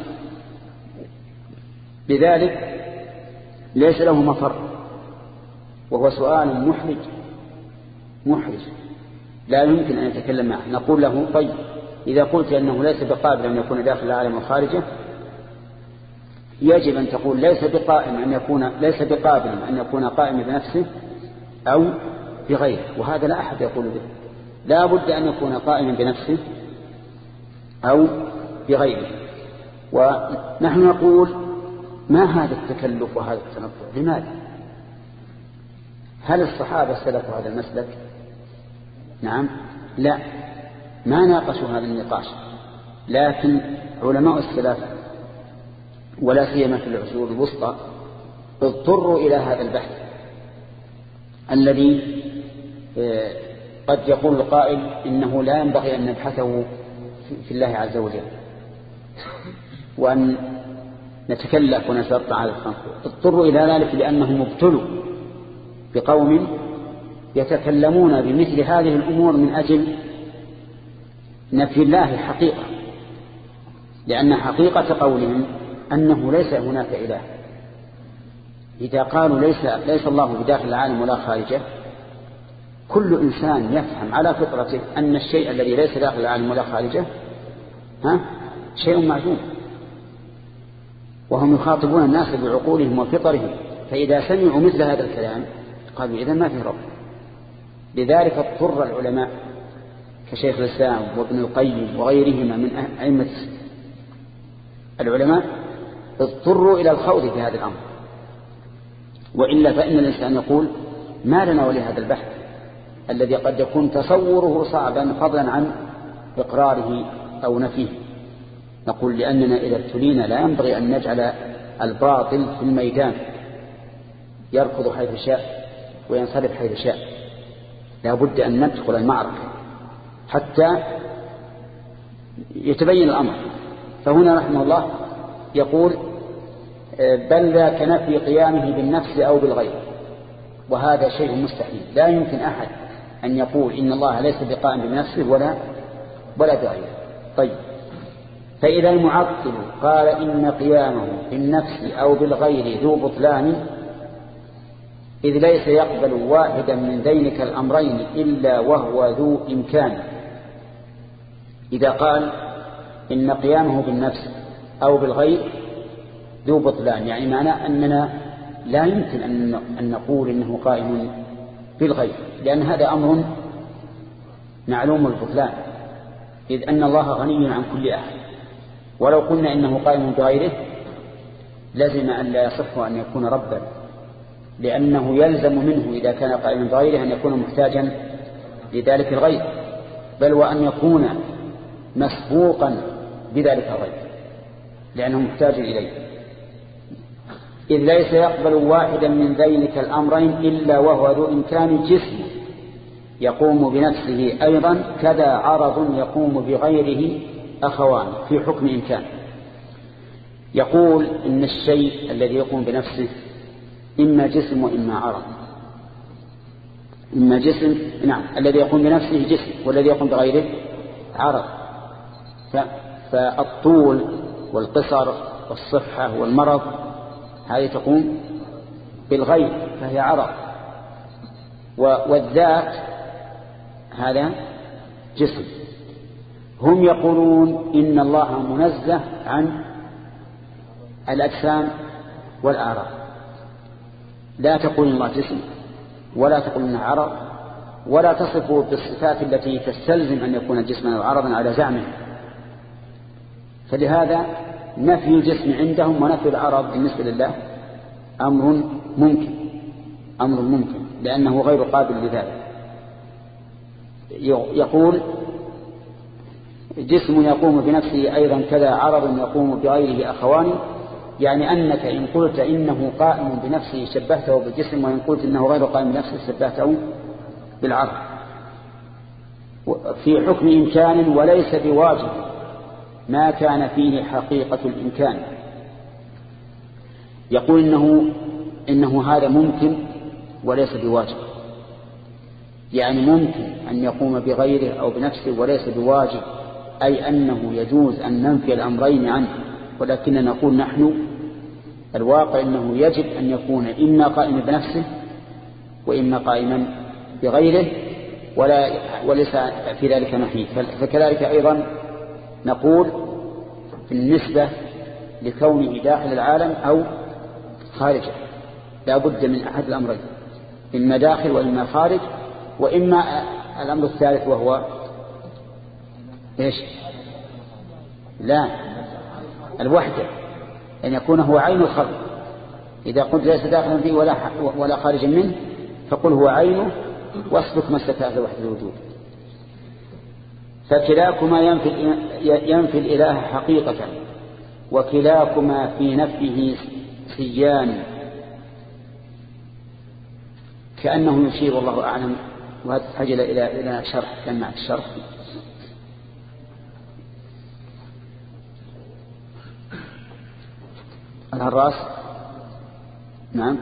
لذلك ليس له مفر، وهو سؤال محرج محرج لا يمكن أن يتكلم معه. نقول له: طيب، إذا قلت أنه ليس بقابل أن يكون داخل العالم وخارجه، يجب أن تقول ليس بقائم أن يكون ليس بقابل أن يكون قائم بنفسه أو بغيره، وهذا لا أحد يقول به. لا بد أن يكون قائما بنفسه أو بغيره. ونحن نقول: ما هذا التكلف وهذا التنطع؟ لماذا؟ هل الصحابة سلكوا هذا المسلك؟ نعم، لا، ما ناقشوا هذا النقاش. لكن علماء السلف ولا سيما في العصور الوسطى اضطروا إلى هذا البحث الذي قد يقول القائل إنه لا ينبغي أن نبحثه في الله عز وجل وأن نتكلف ونسرط على الخلق. اضطروا إلى ذلك لأنهم ابتلوا بقوم يتكلمون بمثل هذه الأمور من أجل نفي الله حقيقة. لأن حقيقة قولهم أنه ليس هناك إله. إذا قالوا ليس, ليس الله بداخل العالم ولا خارجه، كل إنسان يفهم على فطرته أن الشيء الذي ليس داخل العالم ولا خارجه ها شيء معدوم، وهم يخاطبون الناس بعقولهم وفطرهم، فإذا سمعوا مثل هذا الكلام قالوا إذن ما فيه رب. لذلك اضطر العلماء كشيخ الإسلام وابن القيم وغيرهما من أئمة العلماء اضطروا إلى الخوض في هذا الأمر، وإلا فإن الإنسان يقول ما لنا ولهذا البحث الذي قد يكون تصوره صعبا فضلا عن إقراره أو نفيه. نقول لأننا إذا ابتلينا لا ينبغي أن نجعل الباطل في الميدان يركض حيث شاء وينصرف حيث شاء، لا بد أن ندخل المعركة حتى يتبين الأمر. فهنا رحمه الله يقول بل ذاك نفي قيامه بالنفس أو بالغير، وهذا شيء مستحيل. لا يمكن أحد أن يقول إن الله ليس بقائم بنفسه ولا ولا بغيره. طيب، فإذا المعطل قال إن قيامه بالنفس أو بالغير ذو بطلان، إذ ليس يقبل واحدا من ذينك الأمرين إلا وهو ذو إمكان. إذا قال إن قيامه بالنفس أو بالغير ذو بطلان، يعني معنى أننا لا يمكن أن نقول إنه قائم بالغير، لأن هذا أمر معلوم البطلان، إذ أن الله غني عن كل أحد. ولو قلنا إنه قائم بغيره لازم أن لا يصح أن يكون ربا، لأنه يلزم منه إذا كان قائما بغيره أن يكون محتاجا لذلك الغير، بل وأن يكون مسبوقا بذلك الغير لأنه محتاج إليه. إذ ليس يقبل واحدا من ذينك الأمرين إلا وهو ذو إمكان جسم يقوم بنفسه أيضا، كذا عرض يقوم بغيره أخوان في حكم إمكان. يقول إن الشيء الذي يقوم بنفسه إما جسم وإما عرض. إما جسم، نعم، الذي يقوم بنفسه جسم والذي يقوم بغيره عرض. فالطول والقصر والصحة والمرض هذه تقوم بالغير فهي عرض، والذات هذا جسم. هم يقولون إن الله منزه عن الأجسام والأعراض، لا تقول الله جسم ولا تقول إنه عرض، ولا تصفه بالصفات التي تستلزم أن يكون جسما أو عرضا على زعمه. فلهذا نفي الجسم عندهم ونفي العرض بالنسبة لله أمر ممكن، أمر ممكن لأنه غير قابل لذلك. يقول جسم يقوم بنفسه أيضا كذا عرض يقوم بغيره أخوان، يعني أنك إن قلت إنه قائم بنفسه شبهته بالجسم، وإن قلت إنه غير قائم بنفسه شبهته بالعرض في حكم إمكان وليس بواجب ما كان فيه حقيقة الإمكان. يقول إنه, إنه هذا ممكن وليس بواجب، يعني ممكن أن يقوم بغيره أو بنفسه وليس بواجب، أي أنه يجوز أن ننفي الأمرين عنه، ولكن نقول نحن الواقع أنه يجب أن يكون إما قائما بنفسه وإما قائما بغيره، ولا وليس في ذلك نحي. فكذلك أيضا نقول بالنسبة لكونه داخل العالم أو خارجه لا بد من أحد الأمرين، إما داخل وإما خارج، وإما الأمر الثالث وهو إيش؟ لا، الوحدة، أن يكون هو عين الخلق. إذا قلت ليس داخلا فيه ولا ولا خارجا منه فقل هو عينه واسلك مسلك أهل وحدة الوجود. فكلاكما ينفي, ينفي الإله حقيقة، وكلاكما في نفيه سيان، كأنه يشير والله أعلم. وهذا تحتاج إلى إلى شرح، كان مع الشرح. الهراس، نعم،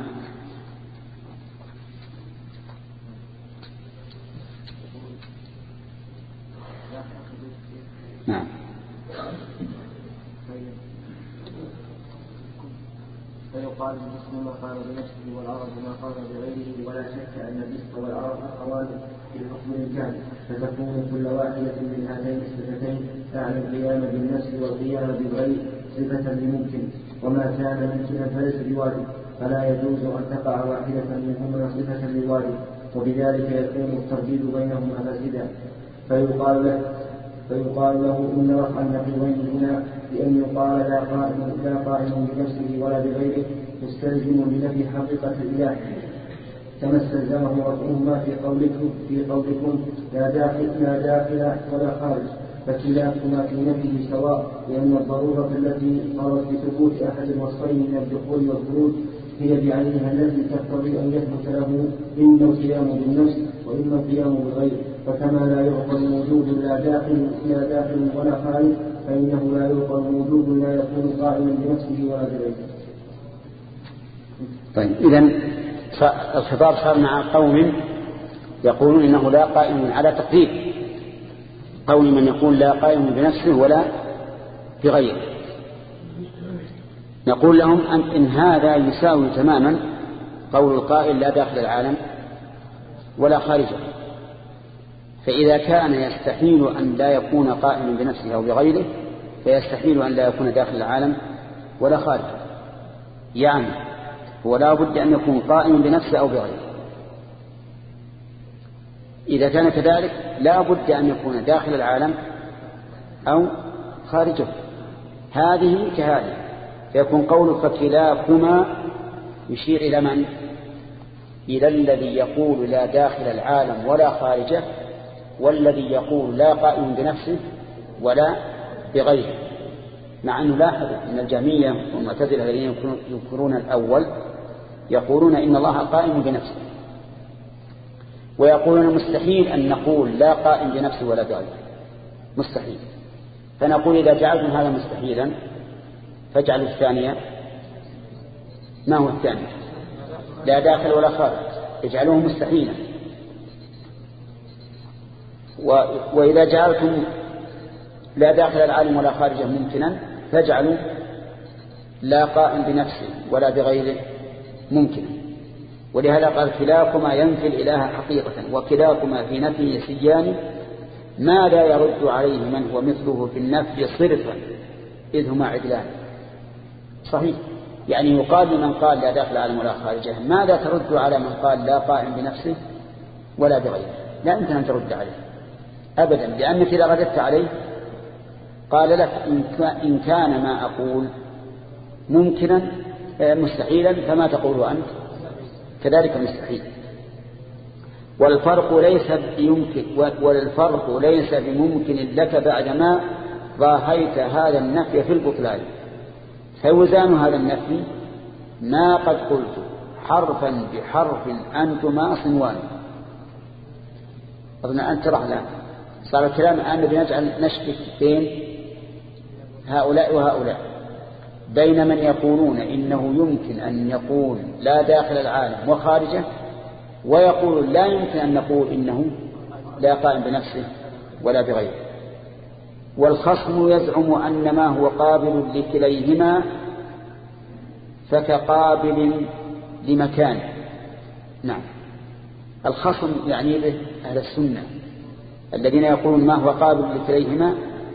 نعم، فيقال المسلم ما قال بنفسه والعرب ما قال بغيره، ولا شك أن الفسق والعرب أخوان في الحكم الكامل، فتكون كل واحدة من هاتين الصفتين تعني القيام بالنفس والقيام بالغير صفة لممكن، وما كان ممكنا فليس بواجب، فلا يجوز أن تقع واحدة منهما صفة للواجب، وبذلك يكون الترديد بينهما فاسدا. فيقال له فيقال له إن رفع النقيضين هنا بأن يقال لا قائم لا قائم بنفسه ولا بغيره مستلزم لنفي حقيقة الإله، كما استلزمه رفعهما في قولكم في قولكم لا داخل لا داخل ولا خارج، فكلاهما في نفيه سواء، لأن الضرورة التي قرت بثبوت أحد الوصفين من الدخول والخروج هي بعينها التي تقتضي أن يثبت له إما القيام بالنفس وإما القيام بالغير، فكما لا يعقل موجود لا داخل لا داخل ولا خارج، فإنه لا يعقل موجود لا يكون قائما بنفسه ولا بغيره. طيب، إذن الخطاب صار مع قوم يقولون إنه لا قائم على تقدير قول من يقول لا قائم بنفسه ولا بغيره. نقول لهم أن إن هذا يساوي تماما قول القائل لا داخل العالم ولا خارجه، فإذا كان يستحيل أن لا يكون قائما بنفسه أو بغيره فيستحيل أن لا يكون داخل العالم ولا خارجه، يعني هو لا بد أن يكون قائما بنفسه أو بغيره. إذا كان كذلك لا بد أن يكون داخل العالم أو خارجه، هذه كهذه، فيكون قول فكلاكما يشير إلى من؟ إلى الذي يقول لا داخل العالم ولا خارجه، والذي يقول لا قائم بنفسه ولا بغيره. مع أنه لاحظ أن الجهمية والمعتزلة الذين ينكرون الأول يقولون إن الله قائم بنفسه، ويقولون مستحيل أن نقول لا قائم بنفسه ولا بغيره، مستحيل. فنقول إذا جعلتم هذا مستحيلا فاجعلوا الثانية ما هو الثاني؟ لا داخل ولا خارج، اجعلوه مستحيلا. و... وإذا جعلتم لا داخل العالم ولا خارجه ممكنا فاجعلوا لا قائم بنفسه ولا بغيره ممكنا. ولهذا قال كلاكما ينفي الإله حقيقة وكلاكما في نفيه سيان، ما لا يرد عليه من هو مثله في النفي صرفا إذ هما عدلان. صحيح، يعني يقال لمن قال لا داخل العالم ولا خارجه ماذا ترد على من قال لا قائم بنفسه ولا بغيره؟ لا يمكن أن ترد عليه أبدا، لأنك إذا رددت عليه قال لك إن كان ما أقول ممكنا مستحيلا فما تقول أنت كذلك مستحيل. والفرق ليس بيمكن والفرق ليس بممكن لك بعدما ضاهيت هذا النفي في البطلان، فوزان هذا النفي ما قد قلت حرفا بحرف أنتما صنوان. أظن أنت ترى الآن صار الكلام الآن بنجعل نشبك بين هؤلاء وهؤلاء، بين من يقولون إنه يمكن أن يقول لا داخل العالم وخارجه، ويقول لا يمكن أن نقول إنه لا قائم بنفسه ولا بغيره. والخصم يزعم أن ما هو قابل لكليهما فكقابل لمكان. نعم، الخصم يعني به أهل السنة الذين يقولون ما هو قابل لكليهما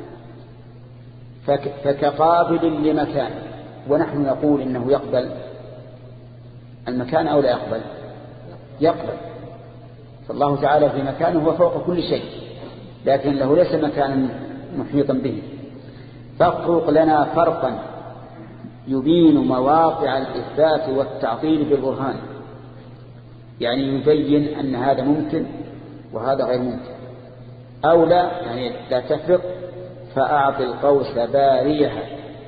فكقابل لمكان، ونحن نقول إنه يقبل المكان أو لا يقبل؟ يقبل. فالله تعالى في مكانه هو فوق كل شيء، لكن له ليس مكانا محيطا به. فافرق لنا فرقا يبين مواقع الإثبات والتعطيل بالبرهان، يعني يبين أن هذا ممكن وهذا غير ممكن، أو لا يعني لا تفرق. فأعطي القوس باريها،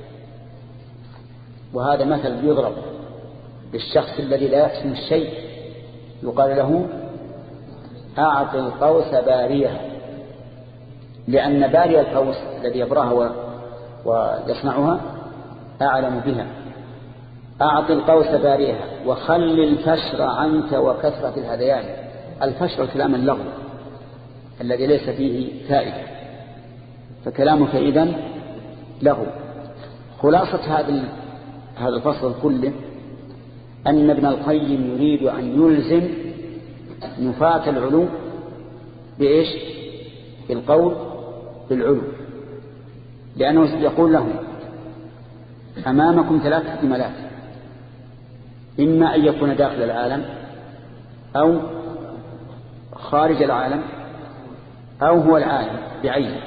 وهذا مثل يضرب بالشخص الذي لا يحسن الشيء، يقال له أعطي القوس باريها، لأن باري القوس الذي يبرها ويصنعها أعلم بها. أعطي القوس باريها وخل الفشر عنك وكثرة الهذيان. الفشر كلام اللغو الذي ليس فيه فائدة، فكلامك إذن له. خلاصة هذا هذا الفصل كله أن ابن القيم يريد أن يلزم نفاة العلو بإيش؟ بالقول بالعلو، لأنه يقول لهم أمامكم ثلاث احتمالات، إما أن يكون داخل العالم أو خارج العالم أو هو العالم بعينه،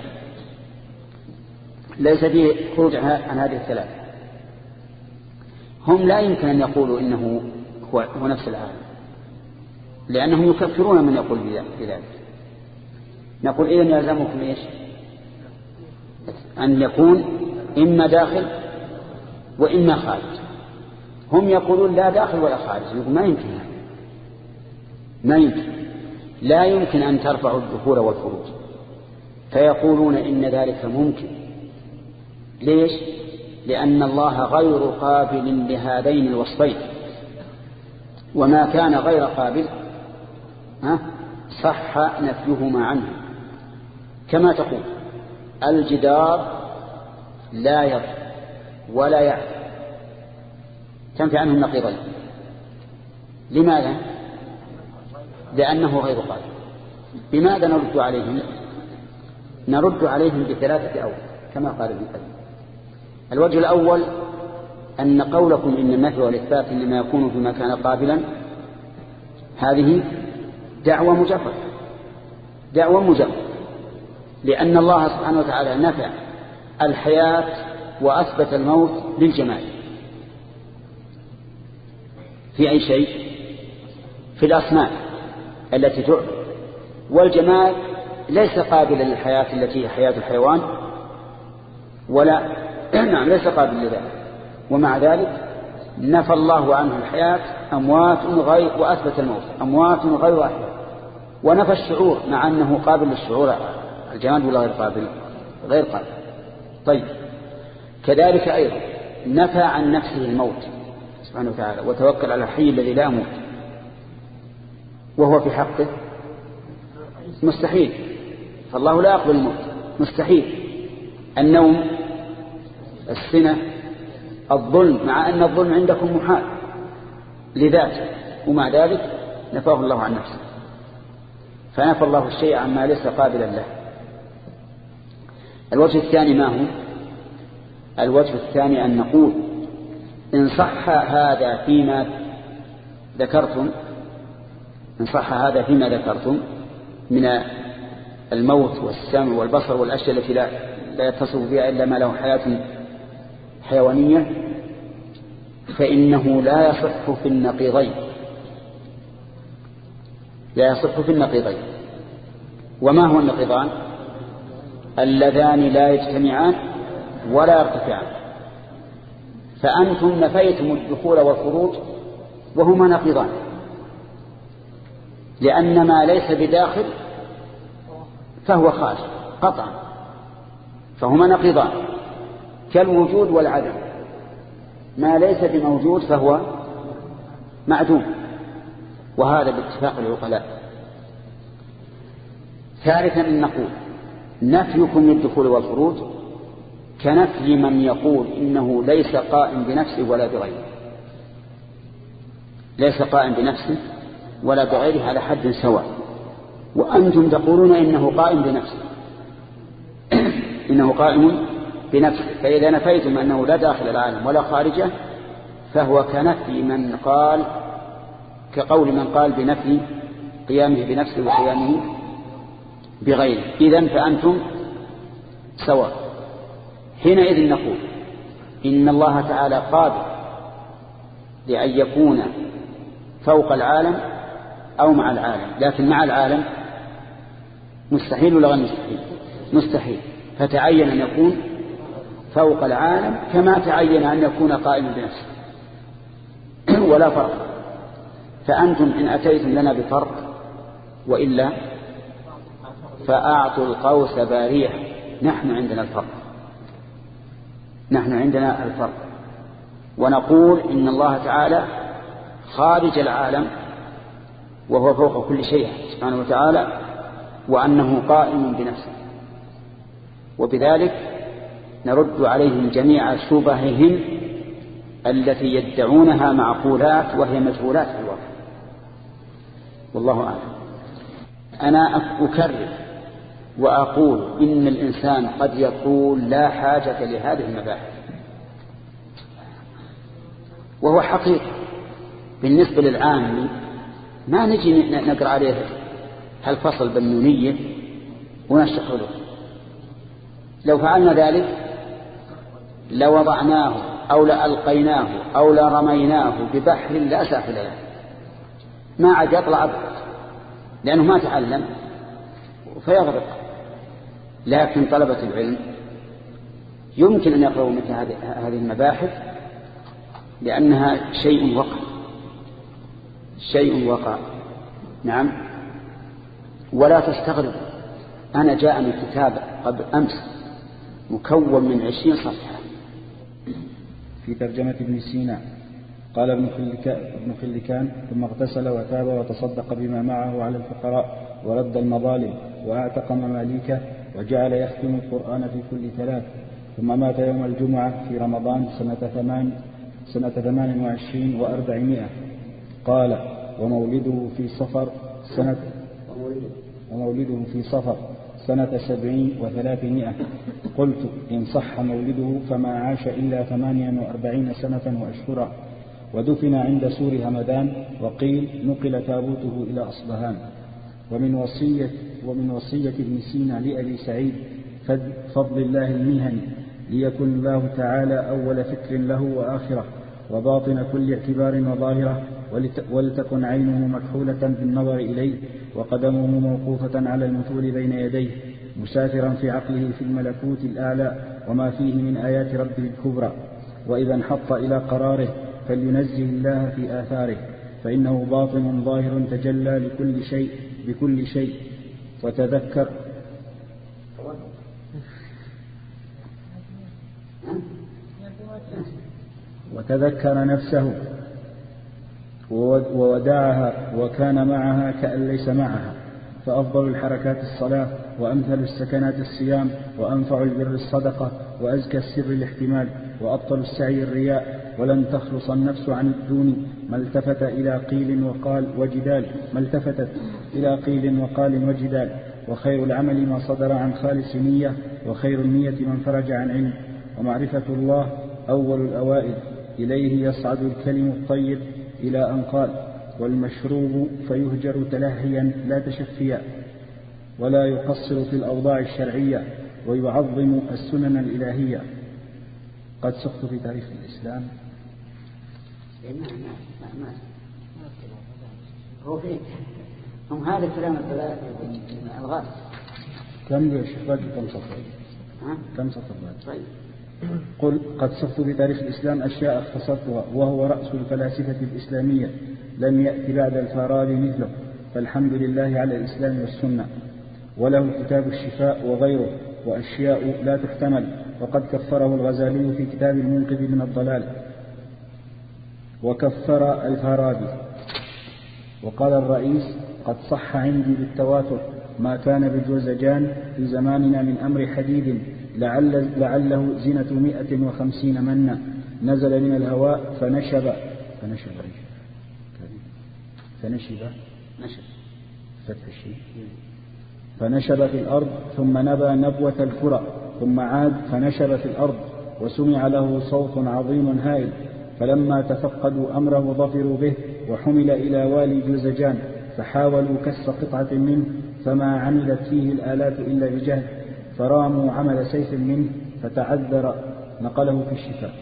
ليس فيه خروج عن هذه الثلاث. هم لا يمكن أن يقولوا إنه هو, هو نفس العالم، لأنهم يكفرون من يقول بذلك. نقول إذن يلزمكم إيش؟ أن يكون إما داخل وإما خارج. هم يقولون لا داخل ولا خارج، يقول ما يمكن هذا، ما يمكن، لا يمكن أن ترفعوا الدخول والخروج، فيقولون إن ذلك ممكن. ليش؟ لأن الله غير قابل لهذين الوصفين، وما كان غير قابل ها صح نفيهما عنه، كما تقول الجدار لا يضر ولا يعفو، تنفي عنه النقيضين. لماذا؟ لأنه غير قابل. بماذا نرد عليهم؟ نرد عليهم بثلاثة أوجه كما قال ابن القيم. الوجه الأول أن قولكم إن النفي والإثبات إنما يكون فيما كان قابلا، هذه دعوة مجرد دعوة مجرد لأن الله سبحانه وتعالى نفى الحياة وأثبت الموت للجمال. في أي شيء؟ في الأصنام التي تعبد، والجمال ليس قابلا للحياة التي هي حياة الحيوان، ولا نعم ليس قابل لذلك، ومع ذلك نفى الله عنه الحياة أموات غير وأثبت الموت أموات غير أحياء، ونفى الشعور مع أنه قابل للشعور. الجمال ولا غير قابل؟ غير قابل. طيب كذلك أيضا نفى عن نفسه الموت سبحانه وتعالى، وتوكل على الحي الذي لا يموت، وهو في حقه مستحيل، فالله لا يقبل الموت، مستحيل. النوم، السنة، الظلم، مع أن الظلم عندكم محال لذاته، ومع ذلك نفاه الله عن نفسه، فنفى الله الشيء عما ليس قابلا له. الوجه الثاني ما هو؟ الوجه الثاني أن نقول إن صح هذا فيما ذكرتم إن صح هذا فيما ذكرتم من الموت والسمع والبصر والأشياء التي لا, لا يتصف بها إلا ما له حياة حيوانية، فإنه لا يصح في النقيضين لا يصح في النقيضين. وما هو النقيضان؟ اللذان لا يجتمعان ولا يرتفعان. فأنتم نفيتم الدخول والخروج وهما نقيضان، لأن ما ليس بداخل فهو خارج قطعا، فهما نقيضان كالوجود والعدم. ما ليس بموجود فهو معدوم، وهذا باتفاق العقلاء. ثالثا أن نقول نفيكم للدخول والخروج كنفي من يقول إنه ليس قائم بنفسه ولا بغيره، ليس قائم بنفسه ولا بغيره على حد سواء، وأنتم تقولون إنه قائم بنفسه إنه قائم بنفسه. فإذا نفيتم أنه لا داخل العالم ولا خارجه فهو كنفي من قال كقول من قال بنفي قيامه بنفسه وقيامه بغيره. إذن فأنتم سواء. حينئذ نقول إن الله تعالى قادر لأن يكون فوق العالم أو مع العالم، لكن مع العالم مستحيل ولا غير مستحيل؟ مستحيل. فتعين أن يكون فوق العالم كما تعين أن يكون قائما بنفسه ولا فرق. فأنتم إن أتيتم لنا بفرق وإلا فأعطوا القوس باريح. نحن عندنا الفرق نحن عندنا الفرق ونقول إن الله تعالى خارج العالم وهو فوق كل شيء سبحانه وتعالى، وأنه قائم بنفسه، وبذلك نرد عليهم جميع شبههم التي يدعونها معقولات وهي مجهولات في الواقع. والله أعلم. أنا أكرر وأقول إن الإنسان قد يقول لا حاجة لهذه المباحث، وهو حقيقة بالنسبة للعام ما نجي نقرأ عليه هالفصل بالنونية ونشرح له. لو فعلنا ذلك لوضعناه أو لألقيناه أو لرميناه ببحر لا ساحل له، ما عاد يطلع أبدا لأنه ما تعلم فيغرق. لكن طلبة العلم يمكن أن يقرأوا مثل هذه المباحث لأنها شيء وقع شيء وقع نعم. ولا تستغرب، أنا جاءني كتاب قبل أمس مكون من عشرين صفحة في ترجمة ابن سينا. قال ابن خلكان: ثم اغتسل وتاب وتصدق بما معه على الفقراء ورد المظالم وأعتق مماليكه وجعل يختم القرآن في كل ثلاث، ثم مات يوم الجمعة في رمضان سنة ثمان سنة ثمان وعشرين وأربعمائة. قال: ومولده في صفر سنة ومولده في صفر سنة سبعين وثلاثمائة. قلت: إن صح مولده فما عاش إلا ثمانيا وأربعين سنة وأشهرا، ودفن عند سور همدان، وقيل نقل تابوته إلى أصبهان. ومن وصية ومن وصية ابن سينا لأبي سعيد فضل الله المهني ليكن الله تعالى أول فكر له وآخرة وباطن كل اعتبار وظاهرة، ولتكن عينه مكحولة بالنظر إليه وقدمه موقوفة على المثول بين يديه، مسافرا في عقله في الملكوت الأعلى وما فيه من آيات ربه الكبرى. وإذا انحط إلى قراره فلينزه الله في آثاره، فإنه باطن ظاهر تجلى لكل شيء بكل شيء. وتذكر وتذكر نفسه وودعها وكان معها كأن ليس معها، فأفضل الحركات الصلاة، وأمثل السكنات الصيام، وأنفع البر الصدقة، وأزكى السر الاحتمال، وأبطل السعي الرياء. ولن تخلص النفس عن الدون ما التفت إلى قيل وقال وجدال ما التفتت إلى قيل وقال وجدال. وخير العمل ما صدر عن خالص نية، وخير النية من فرج عن علم. ومعرفة الله أول الأوائل، إليه يصعد الكلم الطيب، إلى أن قال: والمشروب فيهجر تلهيا لا تشفيا. ولا يقصر في الأوضاع الشرعية، ويعظم السنن الإلهية. قد سقط في تاريخ الإسلام. هو فيه هم هذا كلام الغاز. كم يا شيخ باقي كم سطر؟ كم سطر باقي؟ طيب. قل: قد سقط في تاريخ الإسلام أشياء اختصرتها، وهو رأس الفلاسفة الإسلامية، لم يأتي بعد الفارابي مثله، فالحمد لله على الإسلام والسنة. وله كتاب الشفاء وغيره، وأشياء لا تحتمل، وقد كفره الغزالي في كتاب المنقذ من الضلال، وكفر الفارابي. وقال الرئيس: قد صح عندي بالتواتر ما كان بجوزجان في زماننا من أمر حديد، لعل لعله زنة مئة وخمسين منا، نزل من الهواء فنشب فنشب فنشب نشب فتح الشيء فنشب في الأرض، ثم نبى نبوة الكرة، ثم عاد فنشب في الأرض، وسمع له صوت عظيم هائل، فلما تفقدوا أمره ظفروا به، وحمل إلى والي جوزجان، فحاولوا كس قطعة منه، فما عملت فيه الآلات إلا بجهد، فراموا عمل سيف منه، فتعذر، نقله في الشفاء.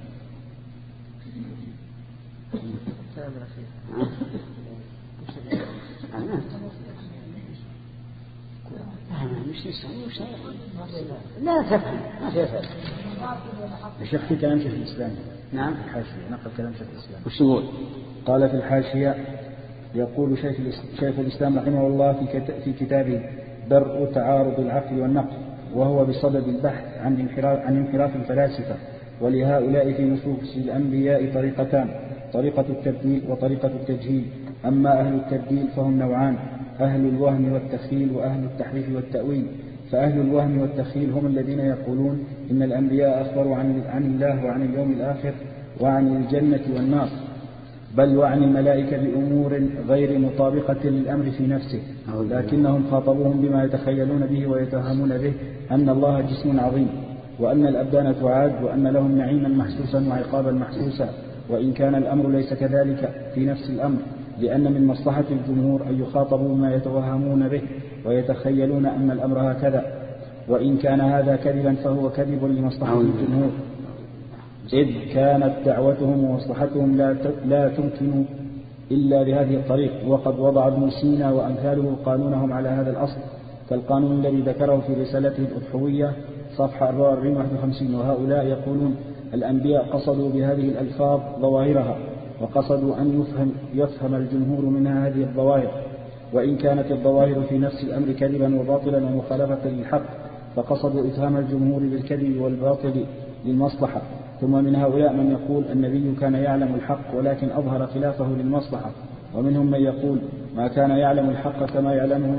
لا تفهم ما تفهم. الشيخ في كلام شيخ الإسلام. نعم. الحاشية نقل كلام شيخ الإسلام. وش يقول؟ قال في الحاشية: يقول شيخ شيخ الإسلام رحمه الله في كتابه درء تعارض العقل والنقل، وهو بصدد البحث عن انحراف عن انحراف الفلاسفة. ولهؤلاء في نصوص الأنبياء طريقتان: طريقة التبديل وطريقة التجهيل. أما أهل التبديل فهم نوعان: أهل الوهم والتخيل، وأهل التحريف والتأويل. فأهل الوهم والتخيل هم الذين يقولون إن الأنبياء أخبروا عن, عن الله وعن اليوم الآخر وعن الجنة والنار، بل وعن الملائكة بأمور غير مطابقة للأمر في نفسه، لكنهم خاطبوهم بما يتخيلون به ويتهمون به أن الله جسم عظيم، وأن الأبدان تعاد، وأن لهم نعيما محسوسا وعقابا محسوسا، وإن كان الأمر ليس كذلك في نفس الأمر، لأن من مصلحة الجمهور أن يخاطبوا بما يتوهمون به ويتخيلون أن الأمر هكذا، وإن كان هذا كذبا فهو كذب لمصلحة الجمهور، إذ كانت دعوتهم ومصلحتهم لا لا تمكن إلا بهذه الطريق. وقد وضع ابن سينا وأمثاله قانونهم على هذا الأصل، كالقانون الذي ذكره في رسالته الأضحوية صفحة أربعة وأربعين واحد وخمسين. وهؤلاء يقولون الأنبياء قصدوا بهذه الألفاظ ظواهرها، وقصدوا أن يفهم, يفهم الجمهور منها هذه الظواهر، وإن كانت الظواهر في نفس الأمر كذبا وباطلا ومخالفة للحق، فقصدوا إفهام الجمهور بالكذب والباطل للمصلحة. ثم من هؤلاء من يقول النبي كان يعلم الحق ولكن أظهر خلافه للمصلحة، ومنهم من يقول ما كان يعلم الحق كما يعلمه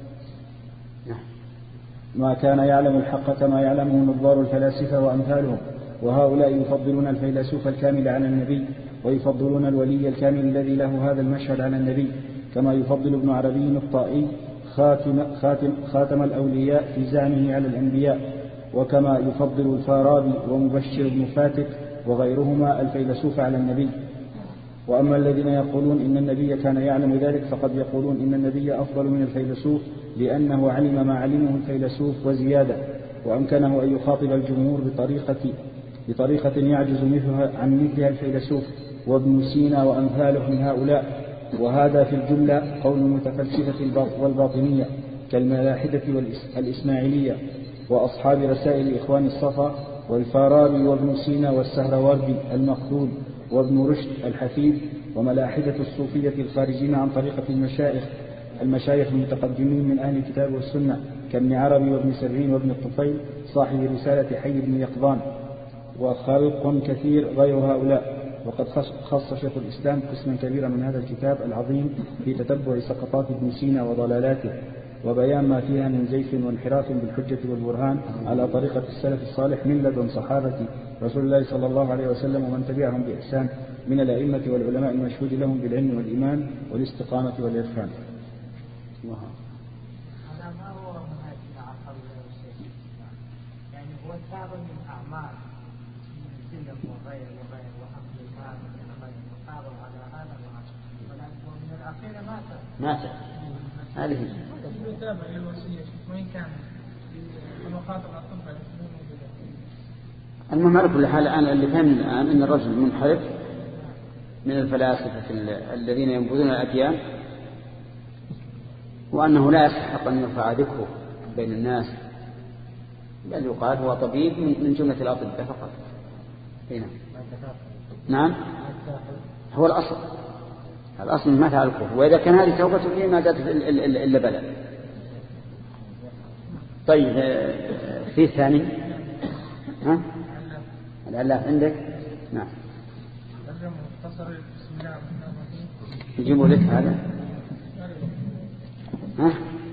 ما كان يعلم الحق كما يعلمه نظار الفلاسفة وأمثالهم. وهؤلاء يفضلون الفيلسوف الكامل على النبي، ويفضلون الولي الكامل الذي له هذا المشهد على النبي، كما يفضل ابن عربي الطائي خاتم, خاتم, خاتم الأولياء في زعمه على الأنبياء، وكما يفضل الفارابي ومبشر بن فاتك وغيرهما الفيلسوف على النبي. وأما الذين يقولون إن النبي كان يعلم ذلك فقد يقولون إن النبي أفضل من الفيلسوف لأنه علم ما علمه الفيلسوف وزيادة، وأمكنه أن يخاطب الجمهور بطريقة, بطريقة يعجز مثلها عن مثلها الفيلسوف وابن سينا وأمثاله من هؤلاء. وهذا في الجملة قول المتفلسفة والباطنية كالملاحدة والإسماعيلية وأصحاب رسائل إخوان الصفا والفارابي وابن سينا والسهروردي المقتول وابن رشد الحفيد وملاحدة الصوفية الخارجين عن طريقة المشايخ المشايخ المتقدمين من أهل الكتاب والسنة كابن عربي وابن سرين وابن الطفيل صاحب رسالة حي بن يقظان وخلق كثير غير هؤلاء. وقد خص شيخ الإسلام قسما كبيرا من هذا الكتاب العظيم في تتبع سقطات ابن سينا وضلالاته وبيان ما فيها من زيف وانحراف بالحجة والبرهان على طريقة السلف الصالح من لدن صحابة رسول الله صلى الله عليه وسلم ومن تبعهم بإحسان من الأئمة والعلماء المشهود لهم بالعلم والإيمان والاستقامة والإرفان. هذا ما هو منهج عقل الشيخ، يعني هو تابع من أعمال السلم وغير وغير وحفظ المال وغير وقابل على هذا ولكن من الأخير مات مات هذه تابع للوصية وإن كان المخاطب الطبع. المهم على كل حال الآن اللي فهم الآن أن الرجل منحرف من الفلاسفة الذين ينبذون الأديان، وأنه لا يستحق أن يرفع ذكره بين الناس، بل يقال هو طبيب من جملة الأطباء فقط. هنا. نعم هو الأصل الأصل ما فعل الكفر، وإذا كان هذه توبته فيه ما زادت إلا بلد. طيب في ثاني ها العلاف عندك؟ نعم نجيبه لك هذا ها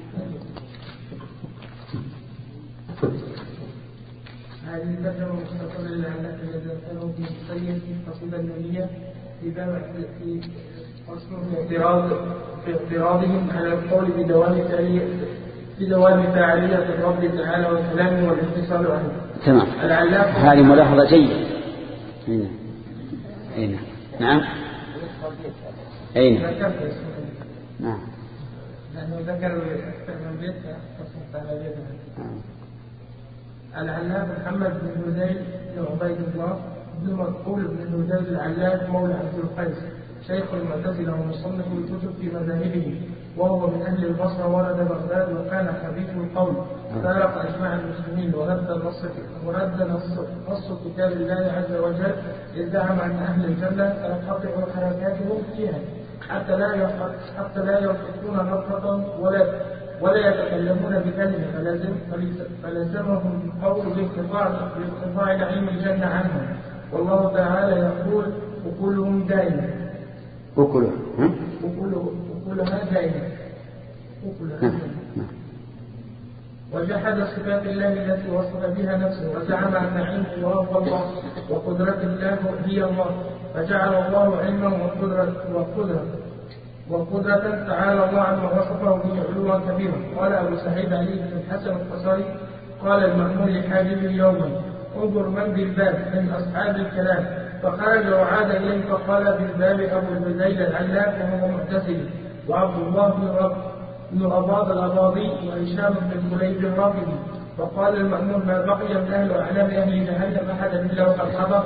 هذه الترجمة مختصرة للعلاف الذي ذكره في السيد قصيدة النبية في باب في أصل الاعتراض في اعتراضهم على القول بدوام فعلية بدوام فاعلية الرب تعالى والكلام والاتصال عنه. تمام. هذه ملاحظة جيدة. هنا. هنا. نعم. أين؟ نعم. لأنه ذكر التربية تصنف على بيتها. العلاف محمد بن هذيل بن عبيد الله بن مقبول بن هذيل العلاف مولى عبد القيس شيخ المعتزلة ومصنف الكتب في مذاهبه، وهو من أهل البصرة ولد بغداد وكان خبيث القول فارق أجماع المسلمين ورد نص ورد نص نص كتاب الله عز وجل إذ زعم أن أهل الجنة تنقطع حركاتهم فيها حتى لا حتى لا يلقطون نقطة ولا ولا يتكلمون بكلمة فلازم فلزمهم القول بانقطاع نعيم الجنة عنهم. والله تعالى يقول وكلهم دائما وكلهم وكلها دائما وجحد صفات الله التي وصف بها نفسه وزعم أن علمه هو الله وقدرة الله هي الله فجعل الله علمه وقدرة وقدرة وقدرة تعالى الله عما وصفه به علوا كبيرا. قال أبو سعيد علي بن الحسن القصري قال المأمون لحاجب يوما انظر من بالباب من أصحاب الكلام فخرج وعاد إليه فقال بالباب أبو الهذيل العلاف وهو معتزلي وعبد الله بن رب بن أباض الأباضي وهشام بن كليب الرافضي. فقال المأمون ما بقي من أهل أعلام أهل جهنم أحدا إلا وقد حضر.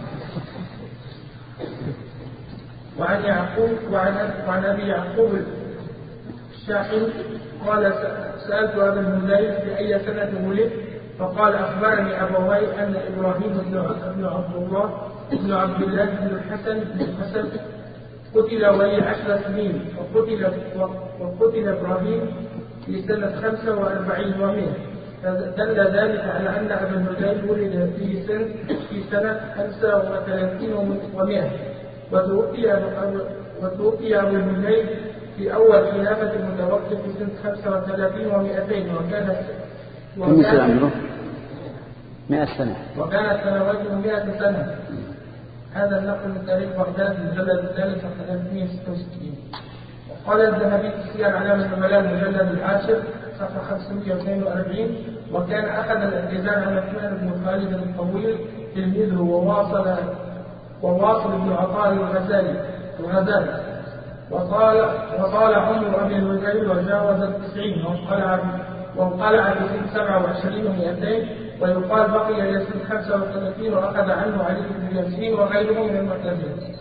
وعن يعقوب وعن, وعن أبي يعقوب الشاحن قال سألت أبا الهذيل في أي سنة ولد فقال أخبرني أبوي أن إبراهيم بن عبد الله بن عبد الله بن الحسن بن الحسن قتل وهي عشر سنين وقتل, وقتل إبراهيم في سنة خمسة وأربعين ومئة فدل ذلك على أن أبا الهذيل ولد في سنة في سنة خمسة وثلاثين ومئة وتوفي وتوفي أبو الهذيل في أول خلافة المتوفى في سنة خمسة وثلاثين ومئتين وكان وكان مئة سنة وكانت سنواته مئة سنة. هذا النقل من تاريخ بغداد المجلد الثالث صفحة ثلاثمئة وستة وستين. وقال الذهبي في سير أعلام النبلاء المجلد العاشر صفحة خمسمئة واثنين وأربعين وكان أخذ الاعتزال عن عثمان بن خالد الطويل تلميذه وواصل وواصل بن عطاء الغزالي الغزالي وطال وطال عمر أبي الهذيل وجاوز التسعين وانقلع وانقلع في سنة سبعة وعشرين ومئتين ويقال بقي إلى سنة خمسة وثلاثين وأخذ عنه علي بن ياسين وغيره من المعتزلة.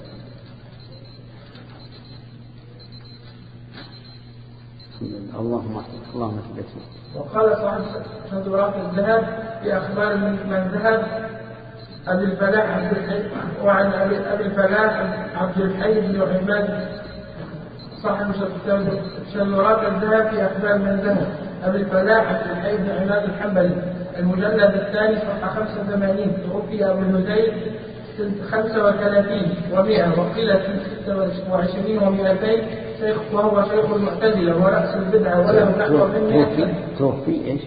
اللهم اللهم ثبتنا. وقال صاحب صدورات الذهب في أخبار من ذهب أبي الفلاح عبد الحي وعن أبي الفلاح عبد الحي بن عباد صاحب صدورات الذهب في أخبار من ذهب أبي الفلاح عبد الحي بن عباد الحنبلي المجلد الثاني صفحة خمسة وثمانين توفي أبو الهذيل سنة خمسة وثلاثين ومئة وقيل سنة ستة وعشرين ومئتين شيخ وهو شيخ المعتزلة ورأس البدعة وله نحو من مئة. توفي إيش؟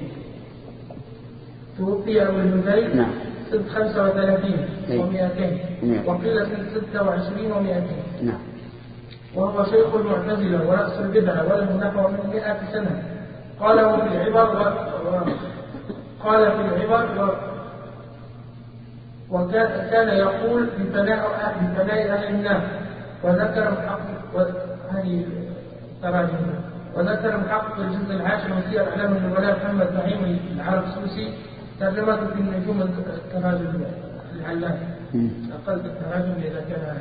توفي أبو الهذيل نعم سنة خمسة وثلاثين ومئتين وقيل سنة ستة وعشرين ومئتين. نعم. وهو شيخ المعتزلة ورأس البدعة وله نحو من مئة سنة. قاله في العبر و... قال في العبر و... وكان يقول بفناء أهل بفناء أهل الناس وذكر الحق وهذه تراجم وذكر الحق في الجزء العاشر من سير أعلام النبلاء محمد نعيم العرب السوسي ترجمته في النجوم التراجم العلام أقل التراجم إذا كان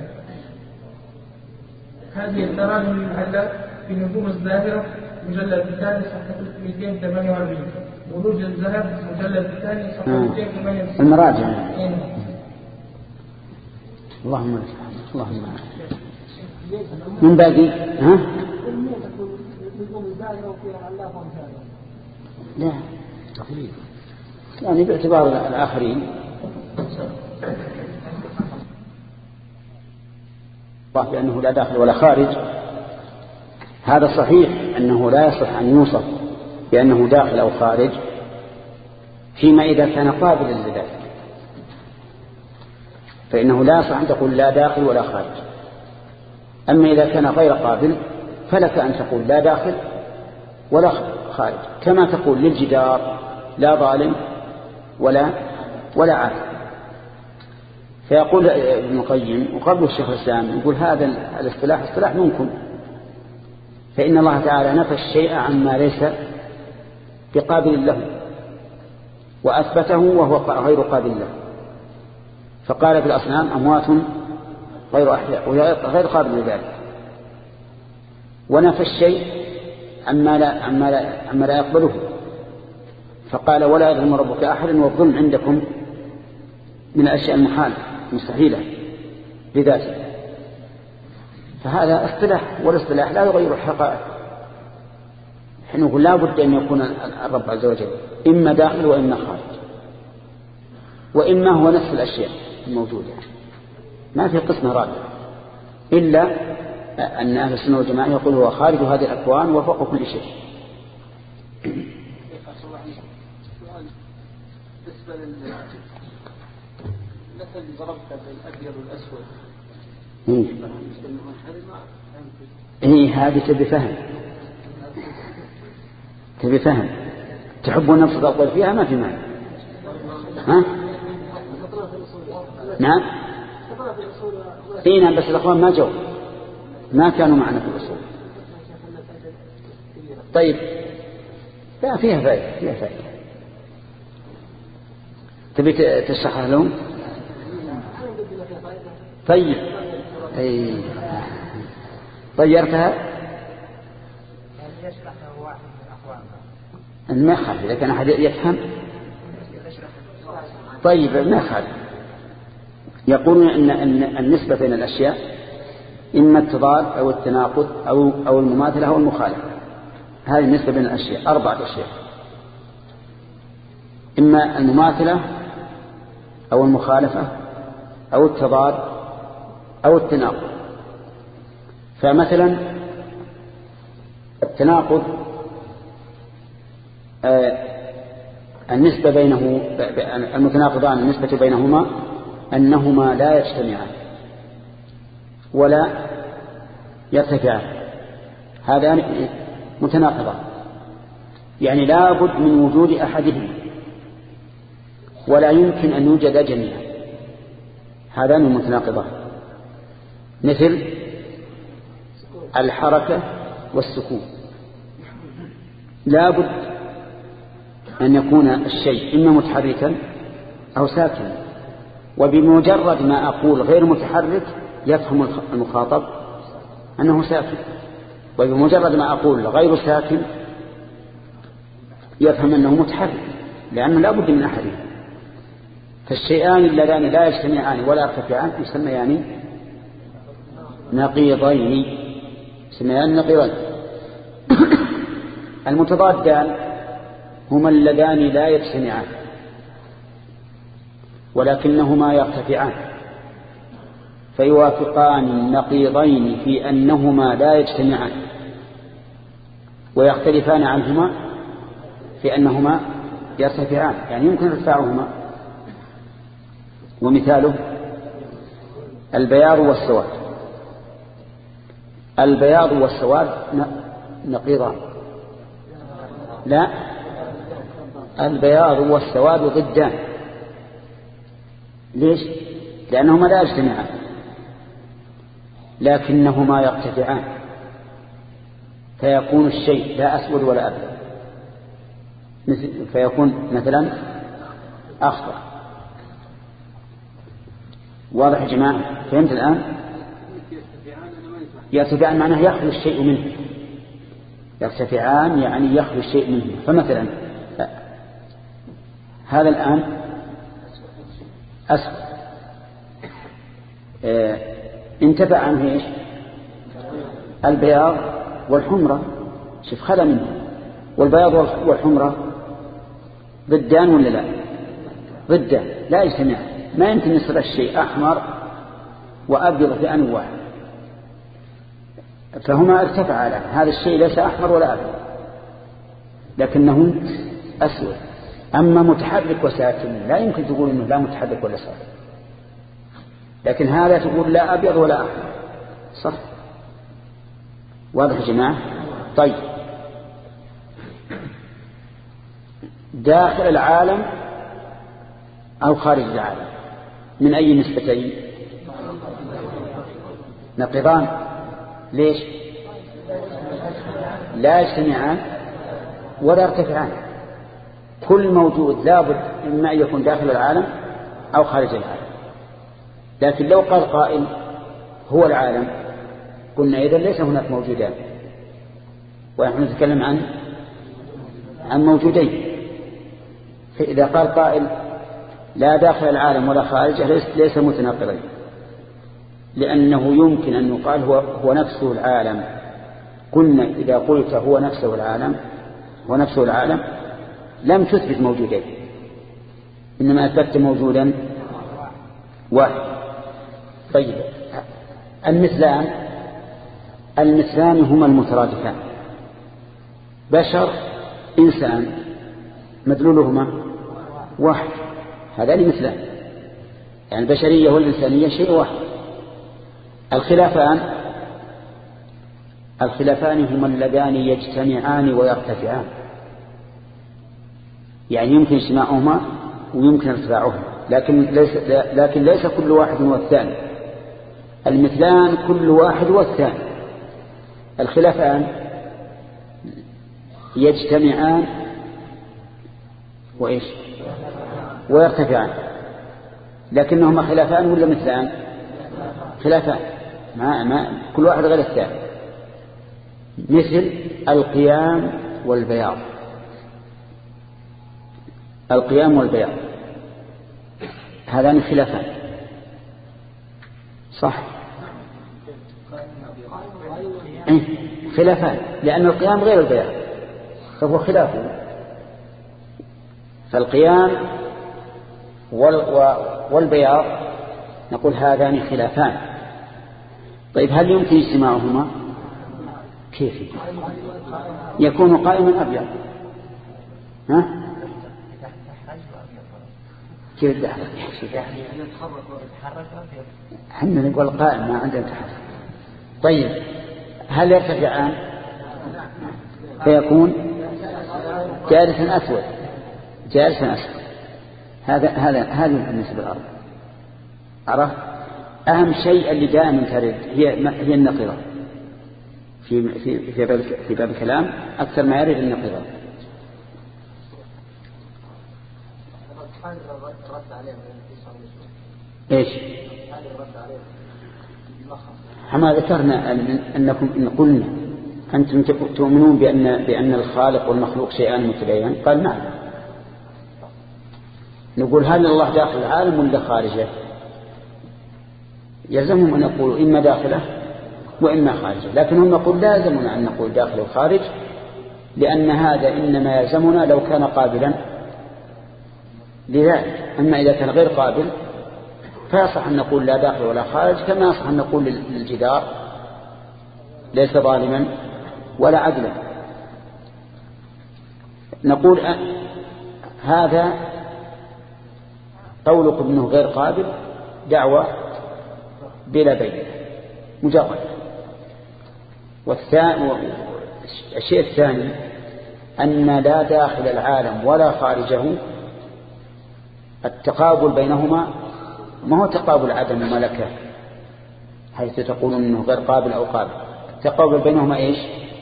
هذه التراجم العلام في نجوم الزاهرة مجلد الثاني صفحة مئتين وثمانية وأربعين بروج الذهب مجلد الثاني صفحة مئتين وثمانية وستين. المراجع اللهم اللهم من باقي ها لا يعني باعتبار الآخرين بأنه لا داخل ولا خارج هذا صحيح أنه لا يصح أن يوصف بأنه داخل أو خارج فيما إذا كان قابلا لذلك فإنه لا يصح أن تقول لا داخل ولا خارج. أما إذا كان غير قابل فلك أن تقول لا داخل ولا خارج كما تقول للجدار لا ظالم ولا ولا عادل. فيقول ابن القيم وقبل الشيخ الإسلام يقول هذا الاصطلاح اصطلاح ممكن فإن الله تعالى نفى الشيء عما ليس بقابل له وأثبته وهو غير قابل له فقال في الأصنام أموات غير أحياء غير قابل لذلك ونفى الشيء عما لا, عما لا, عما لا يقبله فقال ولا يظلم ربك أحدا والظلم عندكم من الأشياء المحالة مستحيلة بذاته. فهذا اصطلاح والاصطلاح لا يغير الحقائق. نحن نقول لا بد أن يكون الرب عز وجل إما داخل وإما خارج وإما هو نفس الأشياء الموجودة ما في قسم رابع إلا أن أهل السنة والجماعة يقول هو خارج هذه الأكوان وفوق كل شيء. بالنسبة لل مثل ضربت بالأبيض والأسود إيه إيه هذه تبي فهم تبي فهم تحبون نفس الأقوال فيها ما في معنى ها نعم إيه بس الأخوان ما جو ما كانوا معنا في الأصول. طيب لا فيها فائدة فيها فائدة تبي تشرحها لهم طيب أي طيرتها ما يخالف إذا كان أحد يفهم طيب ما يخالف. يقولون إن, إن النسبة بين الأشياء إما التضاد أو التناقض أو, أو المماثلة أو المخالفة. هذه النسبة بين الأشياء أربعة أشياء إما المماثلة أو المخالفة أو التضاد أو التناقض. فمثلا التناقض آه النسبة بينه المتناقضان النسبة بينهما أنهما لا يجتمعان ولا يرتفعان. هذان متناقضان يعني لا بد من وجود أحدهما ولا يمكن أن يوجد جميعا. هذان المتناقضان مثل الحركة والسكون لا بد أن يكون الشيء إما متحركا أو ساكنا وبمجرد ما أقول غير متحرك يفهم المخاطب أنه ساكن وبمجرد ما أقول غير ساكن يفهم أنه متحرك لأنه لا بد من أحدهم. فالشيئان اللذان لا يجتمعان ولا يرتفعان يسميان نقيضين يسميان نقيضين. المتضادان هما اللذان لا يجتمعان ولكنهما يرتفعان فيوافقان النقيضين في أنهما لا يجتمعان ويختلفان عنهما في أنهما يرتفعان يعني يمكن ارتفاعهما. ومثاله البياض والسواد. البياض والسواد نقيضان لا البياض والسواد ضدان. ليش؟ لأنهما لا يجتمعان لكنهما يرتفعان فيكون الشيء لا أسود ولا أبيض فيكون مثلا أخضر. واضح يا جماعة؟ فهمت الآن؟ يرتفعان معناه يخلو الشيء منه يرتفعان يعني يخلو الشيء منه. فمثلا هذا الآن أسود اه انتفع عنه إيش؟ البياض والحمرة. شوف خلى منه. والبياض والحمرة ضدان ولا لا؟ ضدان لا يجتمع. ما يمكن يصير الشيء أحمر وأبيض في آن واحد فهما ارتفع له. هذا الشيء ليس أحمر ولا أبيض لكنه أسود. أما متحرك وساكن لا يمكن تقول إنه لا متحرك ولا ساكن لكن هذا تقول لا أبيض ولا أحمر صح؟ واضح يا جماعة؟ طيب داخل العالم أو خارج العالم من أي نسبتين؟ نقيضان. ليش؟ لا يجتمعان ولا يرتفعان. كل موجود لابد إما أن يكون داخل العالم أو خارج العالم. لكن لو قال قائل هو العالم قلنا إذن ليس هناك موجودان ونحن نتكلم عن عن موجودين. فإذا قال قائل لا داخل العالم ولا خارجه ليس متناقضين لأنه يمكن أن يقال هو, هو نفسه العالم. قلنا إذا قلت هو نفسه العالم هو نفسه العالم لم تثبت موجودين إنما أثبت موجودا واحد. طيب المثلان المثلان هما المترادفان. بشر إنسان مدلولهما واحد، هذان مثلان، يعني البشرية والإنسانية شيء واحد. الخلافان الخلافان هما اللذان يجتمعان ويرتفعان، يعني يمكن اجتماعهما ويمكن ارتفاعهما، لكن ليس لكن ليس كل واحد هو الثاني. المثلان كل واحد هو الثاني. الخلافان يجتمعان وإيش ويرتفعان، لكنهما خلافان ولا مثلان؟ خلافان، ما ما كل واحد غير الثاني. مثل القيام والبياض، القيام والبياض هذان خلافان، صح؟ إيه؟ خلافان، لأن القيام غير البياض فهو خلافه. فالقيام والبياض نقول هذان خلافان. طيب هل يمكن اجتماعهما؟ كيف يكون قائما أبيض؟ ها؟ كيف تحرك؟ احنا نقول قائم، ما عندنا تحرك. طيب هل يرتفعان فيكون جالسا أسود؟ جالسا أسود، هذا هذا هذه بالنسبة للأرض. عرف؟ أهم شيء اللي دائما ترد هي هي النقيضة في في في باب في باب الكلام، أكثر ما يرد النقيضة. إيش؟ كما ذكرنا أنكم إن قلنا أنتم تؤمنون بأن بأن الخالق والمخلوق شيئان متباينان، قال نعم. نقول هل الله داخل العالم ولا خارجه؟ يلزمهم أن يقولوا إما داخله وإما خارجه، لكنهم نقول لا يلزمنا أن نقول داخل وخارج، لأن هذا إنما يلزمنا لو كان قابلا لذلك. أما إذا كان غير قابل فيصح أن نقول لا داخل ولا خارج، كما يصح أن نقول للجدار ليس ظالما ولا عدلا. نقول هذا قولك ابنه غير قابل دعوة بلا بين مجرد. والشيء الثاني أن لا داخل العالم ولا خارجه، التقابل بينهما ما هو تقابل عدم وملكة حيث تقولون أنه غير قابل أو قابل. التقابل بينهما إيش؟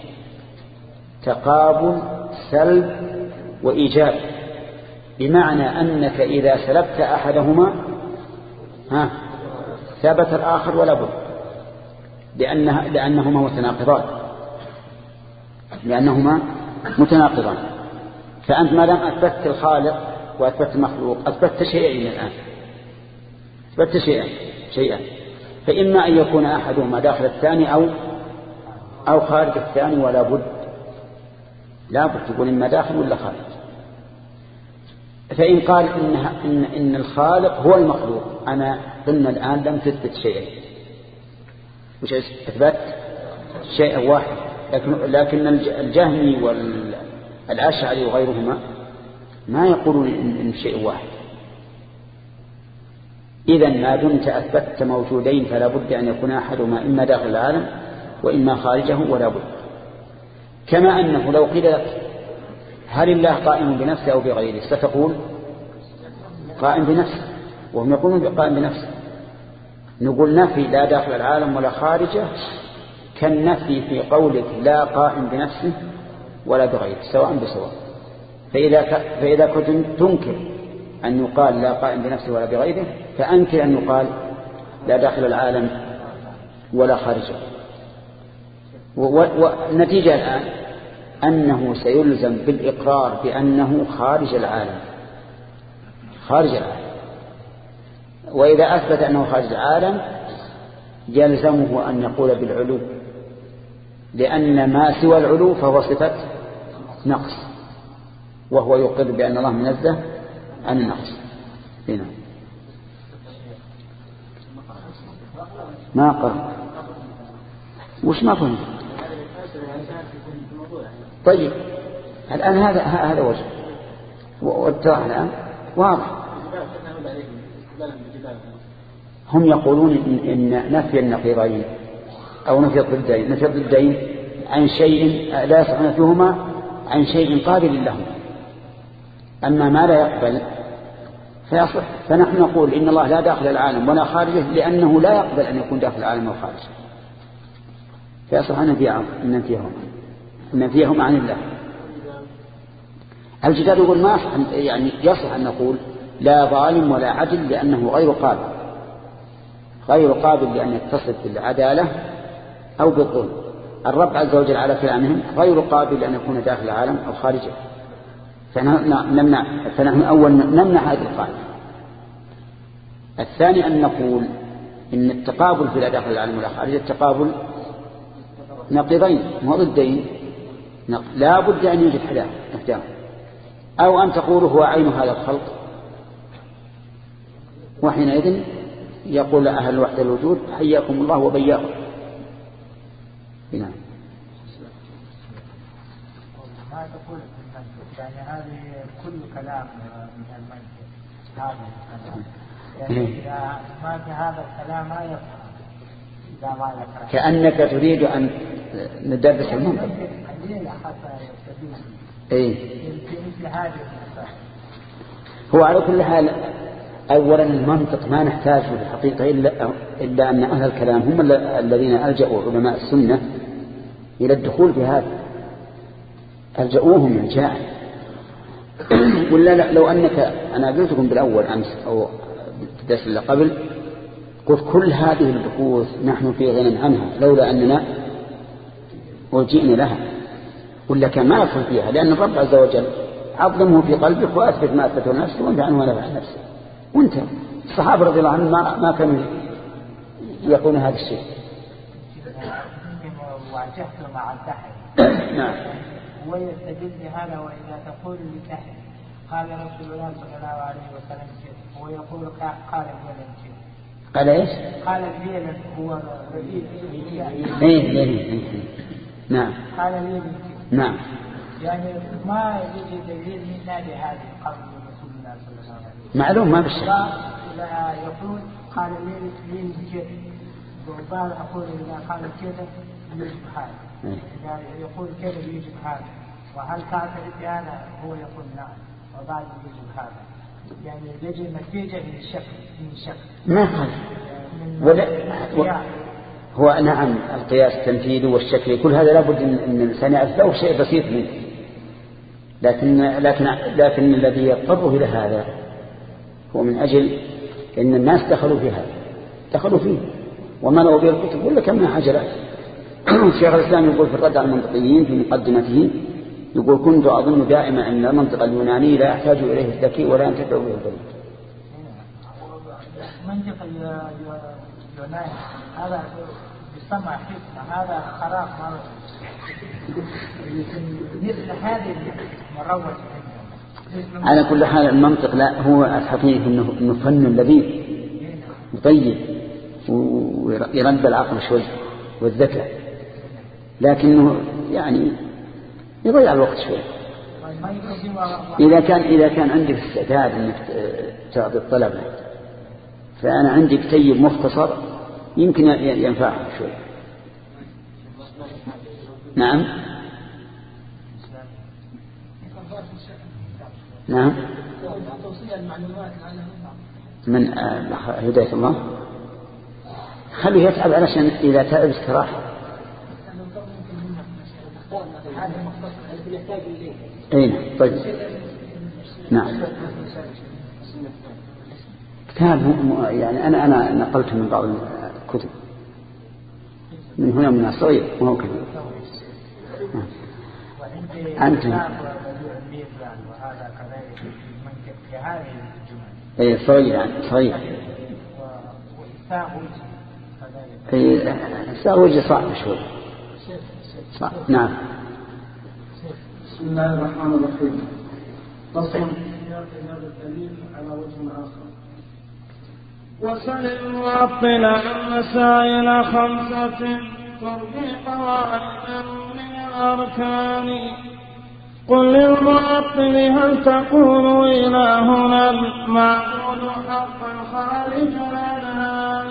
تقابل سلب وإيجاب، بمعنى أنك إذا سلبت أحدهما ها ثبت الآخر ولا بد، لأنها لأنهما متناقضان لأنهما متناقضان فأنت ما دام أثبتت الخالق وأثبتت المخلوق أثبتت شيئين الآن، أثبتت شيئا شيئا فإما أن يكون أحدهما داخل الثاني أو أو خارج الثاني، ولا بد لا بد تقول إما داخل ولا خارج. فإن قال إن, إن, إن الخالق هو المخلوق، أنا قلنا الآن لم تثبت شيئا، وش أثبت شيئا واحد، لكن, لكن الجهمي والأشعري وغيرهما ما يقولون إن شيء واحد. إذن ما دمت أثبتت موجودين فلا بد أن يكون أحدهما إما داخل العالم وإما خارجه ولا بد. كما أنه لو قيل لك هل الله قائم بنفسه أو بغيره ستقول قائم بنفسه، وهم يقولون قائم بنفسه. نقول نفي لا داخل العالم ولا خارجه كالنفي في قولك لا قائم بنفسه ولا بغيره، سواء بسواء. فإذا, ك... فإذا كنت تنكر أن يقال لا قائم بنفسه ولا بغيره فأنكر أن يقال لا داخل العالم ولا خارجه. والنتيجة و... الآن أنه سيلزم بالإقرار بأنه خارج العالم خارج العالم وإذا أثبت أنه خارج العالم يلزمه أن يقول بالعلو، لأن ما سوى العلو فهو صفة نقص، وهو يقر بأن الله منزه عن النقص. هنا ما قرر وش ما فهم. طيب الآن هذا هذا وجه، والتراح الآن واضح. هم يقولون إن, إن نفي النقيضين أو نفي الضدين نفي الضدين عن شيء لا يصح نفيهما عن شيء قابل له، أما ما لا يقبل فيصح. فنحن نقول إن الله لا داخل العالم ولا خارجه لأنه لا يقبل أن يكون داخل العالم أو خارجه، فيصح أن ننفيهما ننفيهما عن الله. الجدال يقول ما يعني يصح أن نقول لا ظالم ولا عدل لأنه غير قابل غير قابل لأن يتصف بالعدالة أو بالظلم. الرب عز وجل على كلامهم غير قابل لأن يكون داخل العالم أو خارجه، فنمنع فنحن أول نمنع هذه القاعدة. الثاني أن نقول إن التقابل في لا داخل العالم ولا خارجه التقابل نقيضين وضدين، لا بد أن يوجد إحداهما، أو أن تقول هو عين هذا الخلق، وحينئذ يقول أهل وحدة الوجود حياكم الله وبياكم. نعم. ما تقول يعني هذه كل كلام من المنطق هذا الكلام يعني إذا ما في هذا الكلام ما يفهم إذا ما يفهم كأنك تريد أن ندرس المنطق. إيه. هو على كل حال أولا المنطق ما نحتاجه في الحقيقة إلا, إلا أن أهل الكلام هم الذين ألجأوا علماء السنة إلى الدخول في هذا، ألجأوهم الجاء. ولا لو أنك أنا قلتكم بالأول أمس أو الدرس اللي قبل قلت كل هذه البحوث نحن في غنى عنها لولا أننا وجئنا لها، ولا كان ما يفهم فيها، لأن الرب عز وجل عظمه في قلبك وأثبت ما أثبته نفسه وانت عنه ونفع نفسه. وانت الصحابة رضي الله عنهم ما, ما كانوا يقولون هذا الشيء. واجهته مع الدحر. نعم. ويستدل بهذا وإذا تقول للدحر قال رسول الله صلى الله عليه وسلم كذا، ويقول قال الولد كذا. قال ايش؟ قال الولد هو رئيس. ايه ايه نعم. قال الولد كذا. نعم. يعني ما يوجد دليل من هذه القول رسول الله صلى الله عليه وسلم. معلوم ما بالشك. لا يقول قال الولد كذا. وبعض أقول إذا قال كذا يجب هذا، إذا يقول كذا يجب هذا، وهل تعترف بهذا؟ هو يقول نعم، وبعض يجب هذا، يعني يجب نتيجة من الشك من الشك ما قال ولا و... هو نعم القياس التنفيذي والشكل كل هذا لابد أن الإنسان يعرف له شيء بسيط منه، لكن لكن لكن الذي يضطر إلى هذا هو من أجل أن الناس دخلوا في هذا دخلوا فيه وملأوا به الكتب ولا كم من حاجة. شيخ الإسلام يقول في الرد على المنطقيين في مقدمته يقول كنت أظن دائما أن المنطق اليوناني لا يحتاج إليه الذكي ولا ينتفع به البلد. منطق اليوناني هذا بسمع حكمة هذا خراب مرة مثل هذه مروج. على كل حال المنطق لا هو الحقيقة إنه, إنه فن لذيذ طيب ويرد العقل شوي والذكاء، لكنه يعني يضيع الوقت شوي. إذا كان إذا كان عندك استعداد إنك تعطي الطلبة فأنا عندي كتيب مختصر يمكن ينفعهم شوي. نعم نعم من هداية الله خليه يتعب علشان إذا تعب استراح. أين طيب نعم كتاب يعني أنا أنا نقلت من بعض الكتب من هنا من الصغير وهو كبير. أنت أي صغير يعني صغير أي سأوجه صعب شوي صعب. نعم. بسم الله الرحمن الرحيم. فصل هذا الدليل على وجه آخر. وسل المعطل عن مسائل خمسة تربي قواعد من الأركان قل للمعطل هل تقول إلهنا المعبود حقا خارج الأذهان.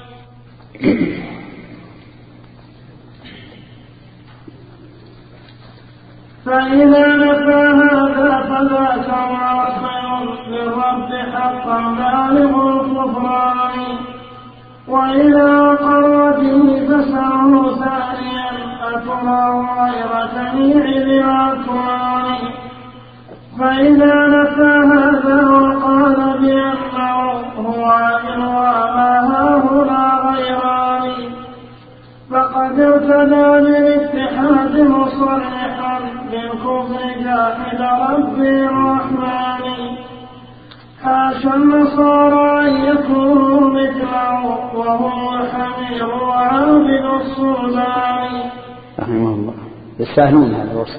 فإذا نفى هذا فذاك معصر للرب حقا بالغ الكفران. وإذا أقر به فسره ثانيا أترى غير جميع الأكوان. فإذا نفى هذا وقال بأنه هو إلا ما هاهنا غيران فقد ارتدى بالاتحاد مصرحا بالكفر جاحد ربي الرحمن. حاشا النصارى أن يكونوا مثله وهم الحمير وعابد الصلبان. رحمه الله. يستاهلون هذا الوصف.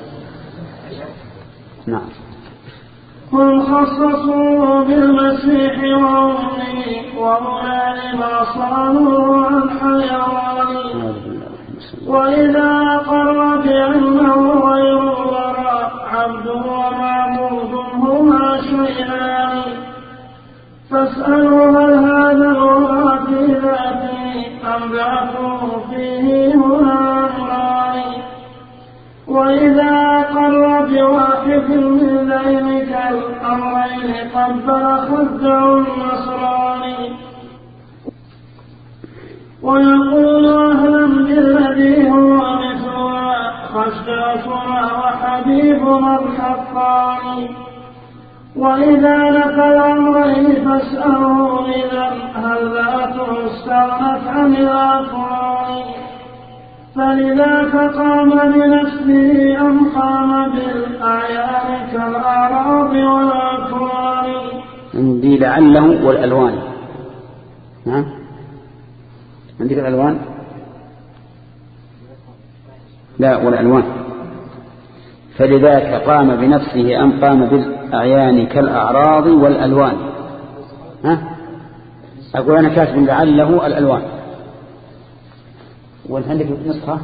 نعم. قل خصصوا بالمسيح وأمه وأولئك ما صاروا عن حيوان. وإذا أقر بأنه غير الورى عبد ومعبود هما شيئان فاسألوا هل هذا الورى في ذاته أم ذاته فيه هنا أمران. وإذا أقر بواحد من ذلك الأمرين قبل خده النصراني ويقول أهلا بالذي هو مثلنا خشاتنا وحبيبنا الحقاني. وإذا نفى الأمرين فاسألوا إذا هل ذاته استغنت عن الأكوان. فلذاك قام بنفسه أم قام بالأعيان كالأعراض والأكوان. عندي لعله والألوان. نعم عندك الألوان؟ لا والألوان. فلذاك قام بنفسه أم قام بالأعيان كالأعراض والألوان. ها؟ أقول أنا كاتب لعله الألوان. وانت عندك نسخة؟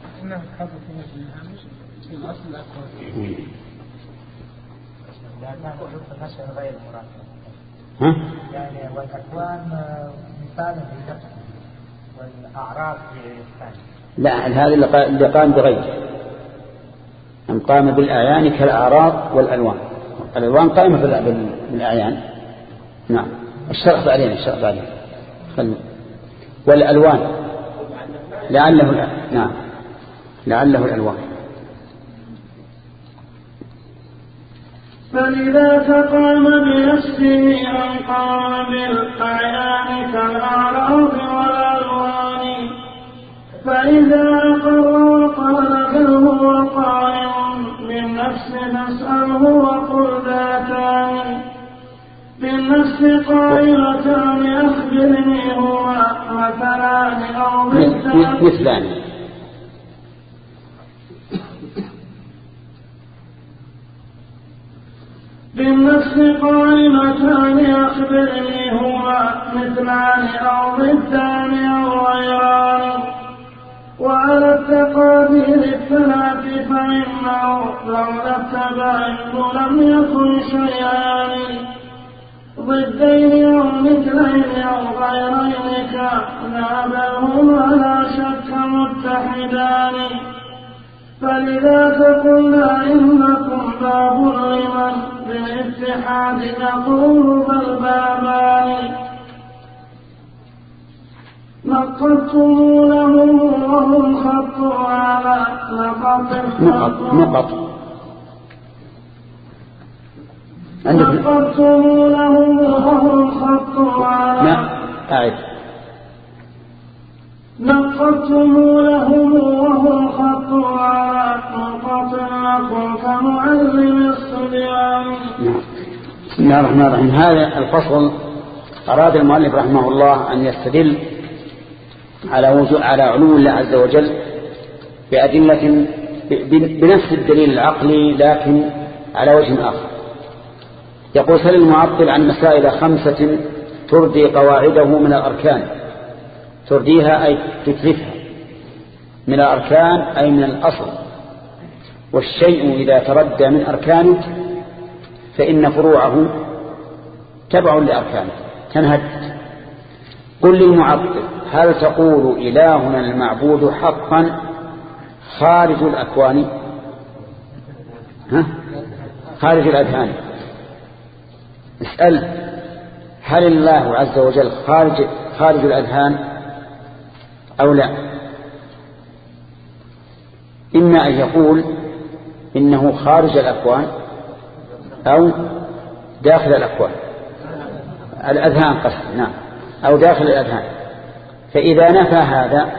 ها؟ يعني والأكوان مثال لنفسه والأعراض بالثاني. لا هذا اللي قام بغير أم قام بالأعيان كالأعراض والألوان. الألوان قائمة بالأعيان. نعم الشرح بعدين الشرح بعدين. والألوان لعله نعم لعله الألوان. فلذاك قام بنفسه أن قام بالأعيان كالأعراض والألوان. فإذا أقر وقال بل هو قائم بالنفس نسأله وقل ذاتان. بالنفس قائلتان أخبرني هما مثلان أو مثلان. بالنفس قائمتان أخبرني هما مثلان أو ضدان أو غيران. وعلى التقادير الثلاث فإنه لولا التباين لم يكن شيئان ضدين أو مثلين أو غيرين كان بل هما لا شك متحدان. فلذاك قلنا إنكم باب لمن بالاتحاد نقول بل بابان. نقضتم لهم وهم خطوا على نقض نقض نقضتم لهم وهم خطوا على أعد نقضتم لهم وهم خطوا على نقض لكم كمعلم الصبيان. بسم الله الرحمن الرحيم. هذا الفصل أراد المؤلف رحمه الله أن يستدل على وجود على علو الله عز وجل بأدلة بنفس الدليل العقلي لكن على وجه آخر. يقول سل المعطل عن مسائل خمسة تردي قواعده من الأركان. ترديها أي تتلفها من الأركان أي من الأصل. والشيء إذا تردى من أركانه فإن فروعه تبع لأركانه تنهد. قل للمعطل هل تقول إلهنا المعبود حقا خارج الأكوان؟ ها؟ خارج الأذهان. اسأل هل الله عز وجل خارج, خارج الأذهان أو لا؟ إما أن يقول إنه خارج الأكوان أو داخل الأكوان الأذهان قصد نعم أو داخل الأذهان. فإذا نفى هذا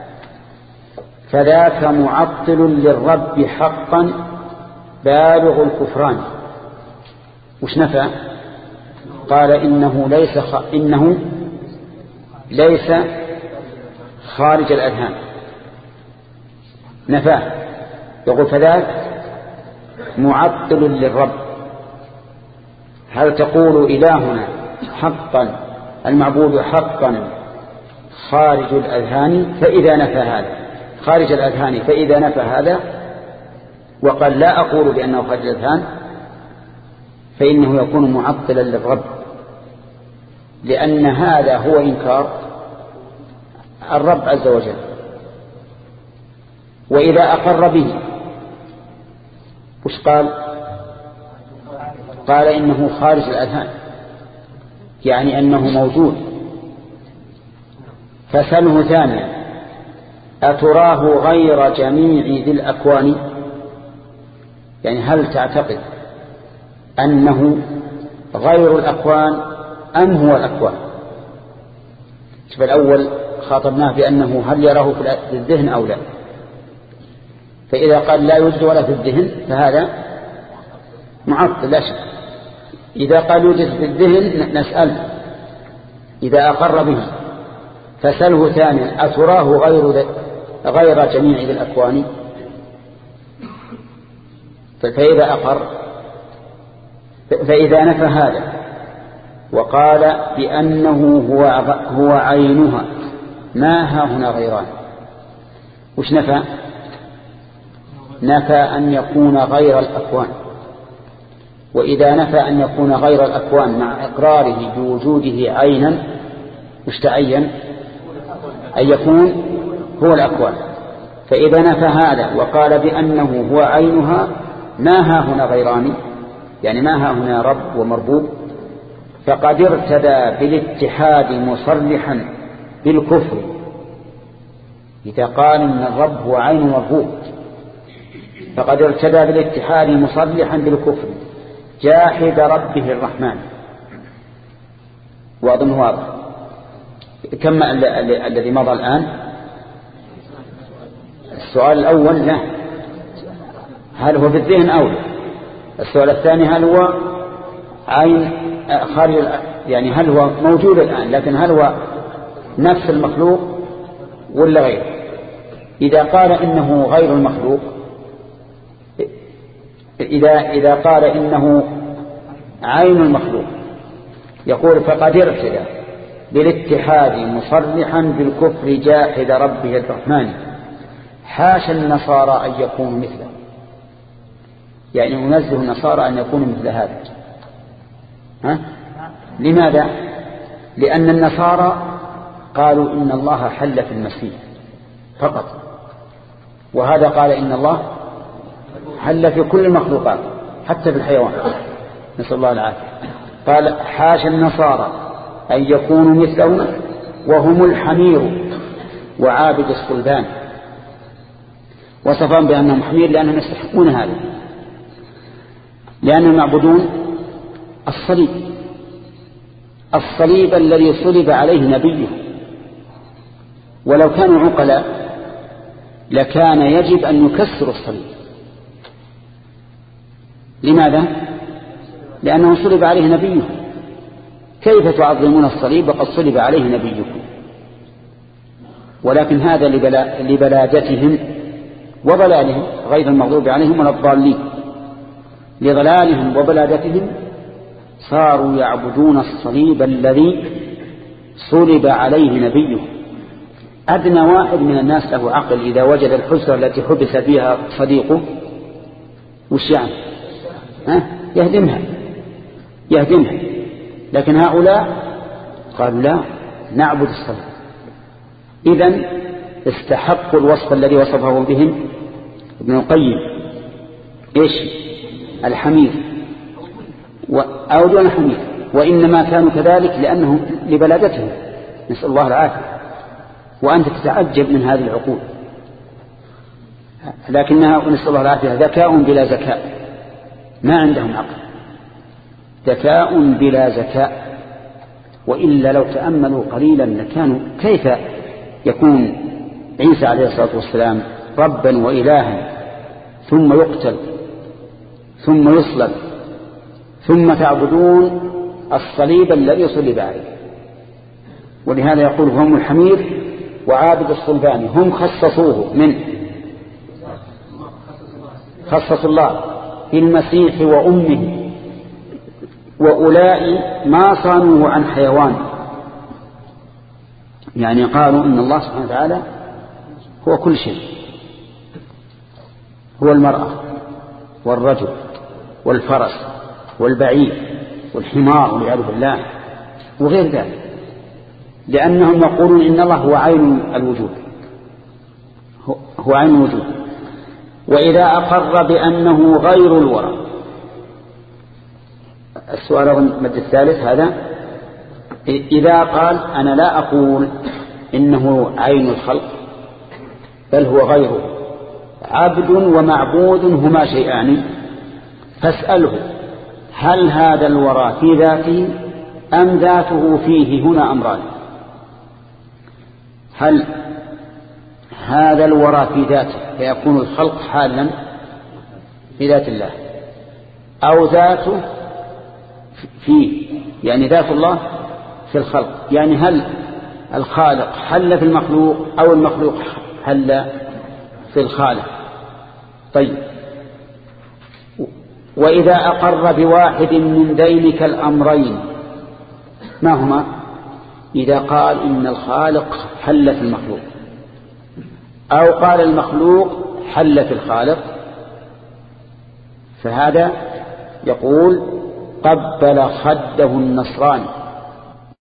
فذاك معطل للرب حقا بالغ الكفران. وش نفى؟ قال إنه ليس خ... إنه ليس خارج الأذهان نفاه. يقول فذاك معطل للرب. هل تقول إلهنا حقا المعبود حقا خارج الأذهان؟ فإذا نفى هذا خارج الأذهان فإذا نفى هذا وقال لا أقول بأنه خارج الأذهان فإنه يكون معطلا للرب، لأن هذا هو إنكار الرب عز وجل. وإذا أقر به وش قال؟ قال إنه خارج الأذهان يعني أنه موجود. فسأله ثانيا أتراه غير جميع ذي الأكوان؟ يعني هل تعتقد أنه غير الأكوان أم هو الأكوان؟ شوف الأول خاطبناه بأنه هل يراه في الذهن أو لا، فإذا قال لا يوجد ولا في الذهن فهذا معطل لا شك. إذا قال يوجد في الذهن نسأل إذا أقر به. فسأله ثانيا أتراه غير غير جميع ذي الأكوان؟ فإذا أقر فإذا نفى هذا وقال بأنه هو هو عينها ما ها هنا غيران. وش نفى؟ نفى أن يكون غير الأكوان. وإذا نفى أن يكون غير الأكوان مع إقراره بوجوده عينا وش تعين؟ أن يكون هو الأكوان. فإذا نفى هذا وقال بأنه هو عينها ما ها هنا غيران يعني ما ها هنا رب ومربوب فقد ارتدى بالاتحاد مصرحا بالكفر. إذا قال إن الرب هو عين مربوب فقد ارتدى بالاتحاد مصرحا بالكفر جاحد ربه الرحمن. وأظن واضح. كما الذي مضى الآن السؤال الأول لا هل هو في الذهن أو لا. السؤال الثاني هل هو عين خارج يعني هل هو موجود الآن لكن هل هو نفس المخلوق ولا غيره. إذا قال إنه غير المخلوق إذا, إذا قال إنه عين المخلوق يقول فقد ارتدى بالاتحاد مصرحا بالكفر جاحد ربه الرحمن حاشا النصارى أن يكونوا مثله. يعني ينزه النصارى أن يكونوا مثل هذا. ها؟ لماذا؟ لأن النصارى قالوا إن الله حل في المسيح فقط، وهذا قال إن الله حل في كل المخلوقات حتى في الحيوان نسأل الله العافية. قال حاشا النصارى أن يكونوا مثله وهم الحمير وعابد الصلبان. وصفهم بأنهم حمير لأنهم يستحقون هذا، لأنهم يعبدون الصليب الصليب الذي صلب عليه نبيه. ولو كانوا عقلاء لكان يجب أن يكسروا الصليب. لماذا؟ لأنه صلب عليه نبيه. كيف تعظمون الصليب وقد صلب عليه نبيكم؟ ولكن هذا لبلا لبلادتهم وضلالهم غير المغضوب عليهم ولا الضالين. لضلالهم وبلادتهم صاروا يعبدون الصليب الذي صلب عليه نبيه. أدنى واحد من الناس له عقل إذا وجد الحجرة التي حبس فيها صديقه وش يعني؟ ها؟ يهدمها يهدمها. لكن هؤلاء قالوا لا، نعبد الصنم. إذن استحقوا الوصف الذي وصفه بهم ابن القيم، إيش؟ الحمير أو دون الحمير، وإنما كانوا كذلك لأنهم لبلادتهم، نسأل الله العافية. وأنت تتعجب من هذه العقول، لكنها نسأل الله العافية ذكاء بلا ذكاء، ما عندهم عقل، ذكاء بلا ذكاء. وإلا لو تأملوا قليلا لكانوا كيف يكون عيسى عليه الصلاة والسلام ربا وإلها ثم يقتل ثم يصلب ثم تعبدون الصليب الذي صلب عليه. ولهذا يقول هم الحمير وعابد الصلبان، هم خصصوه من خصص الله في المسيح وأمه، وأولئك ما صانوه عن حيوان، يعني قالوا إن الله سبحانه وتعالى هو كل شيء، هو المرأة والرجل والفرس والبعير والحمار والعياذ بالله وغير ذلك، لأنهم يقولون إن الله هو عين الوجود، هو عين الوجود. وإذا أقر بأنه غير الورى، السؤال المد الثالث هذا، إذا قال أنا لا أقول إنه عين الخلق بل هو غيره، عبد ومعبود هما شيئان، فاسأله هل هذا الورى في ذاته أم ذاته فيه؟ هنا أمران، هل هذا الورى في ذاته فيكون الخلق حالا في ذات الله، أو ذاته فيه يعني ذات الله في الخلق، يعني هل الخالق حل في المخلوق أو المخلوق حل في الخالق. طيب، وإذا أقر بواحد من ذلك الأمرين ما هما؟ إذا قال إن الخالق حل في المخلوق أو قال المخلوق حل في الخالق، فهذا يقول قبل خده النصراني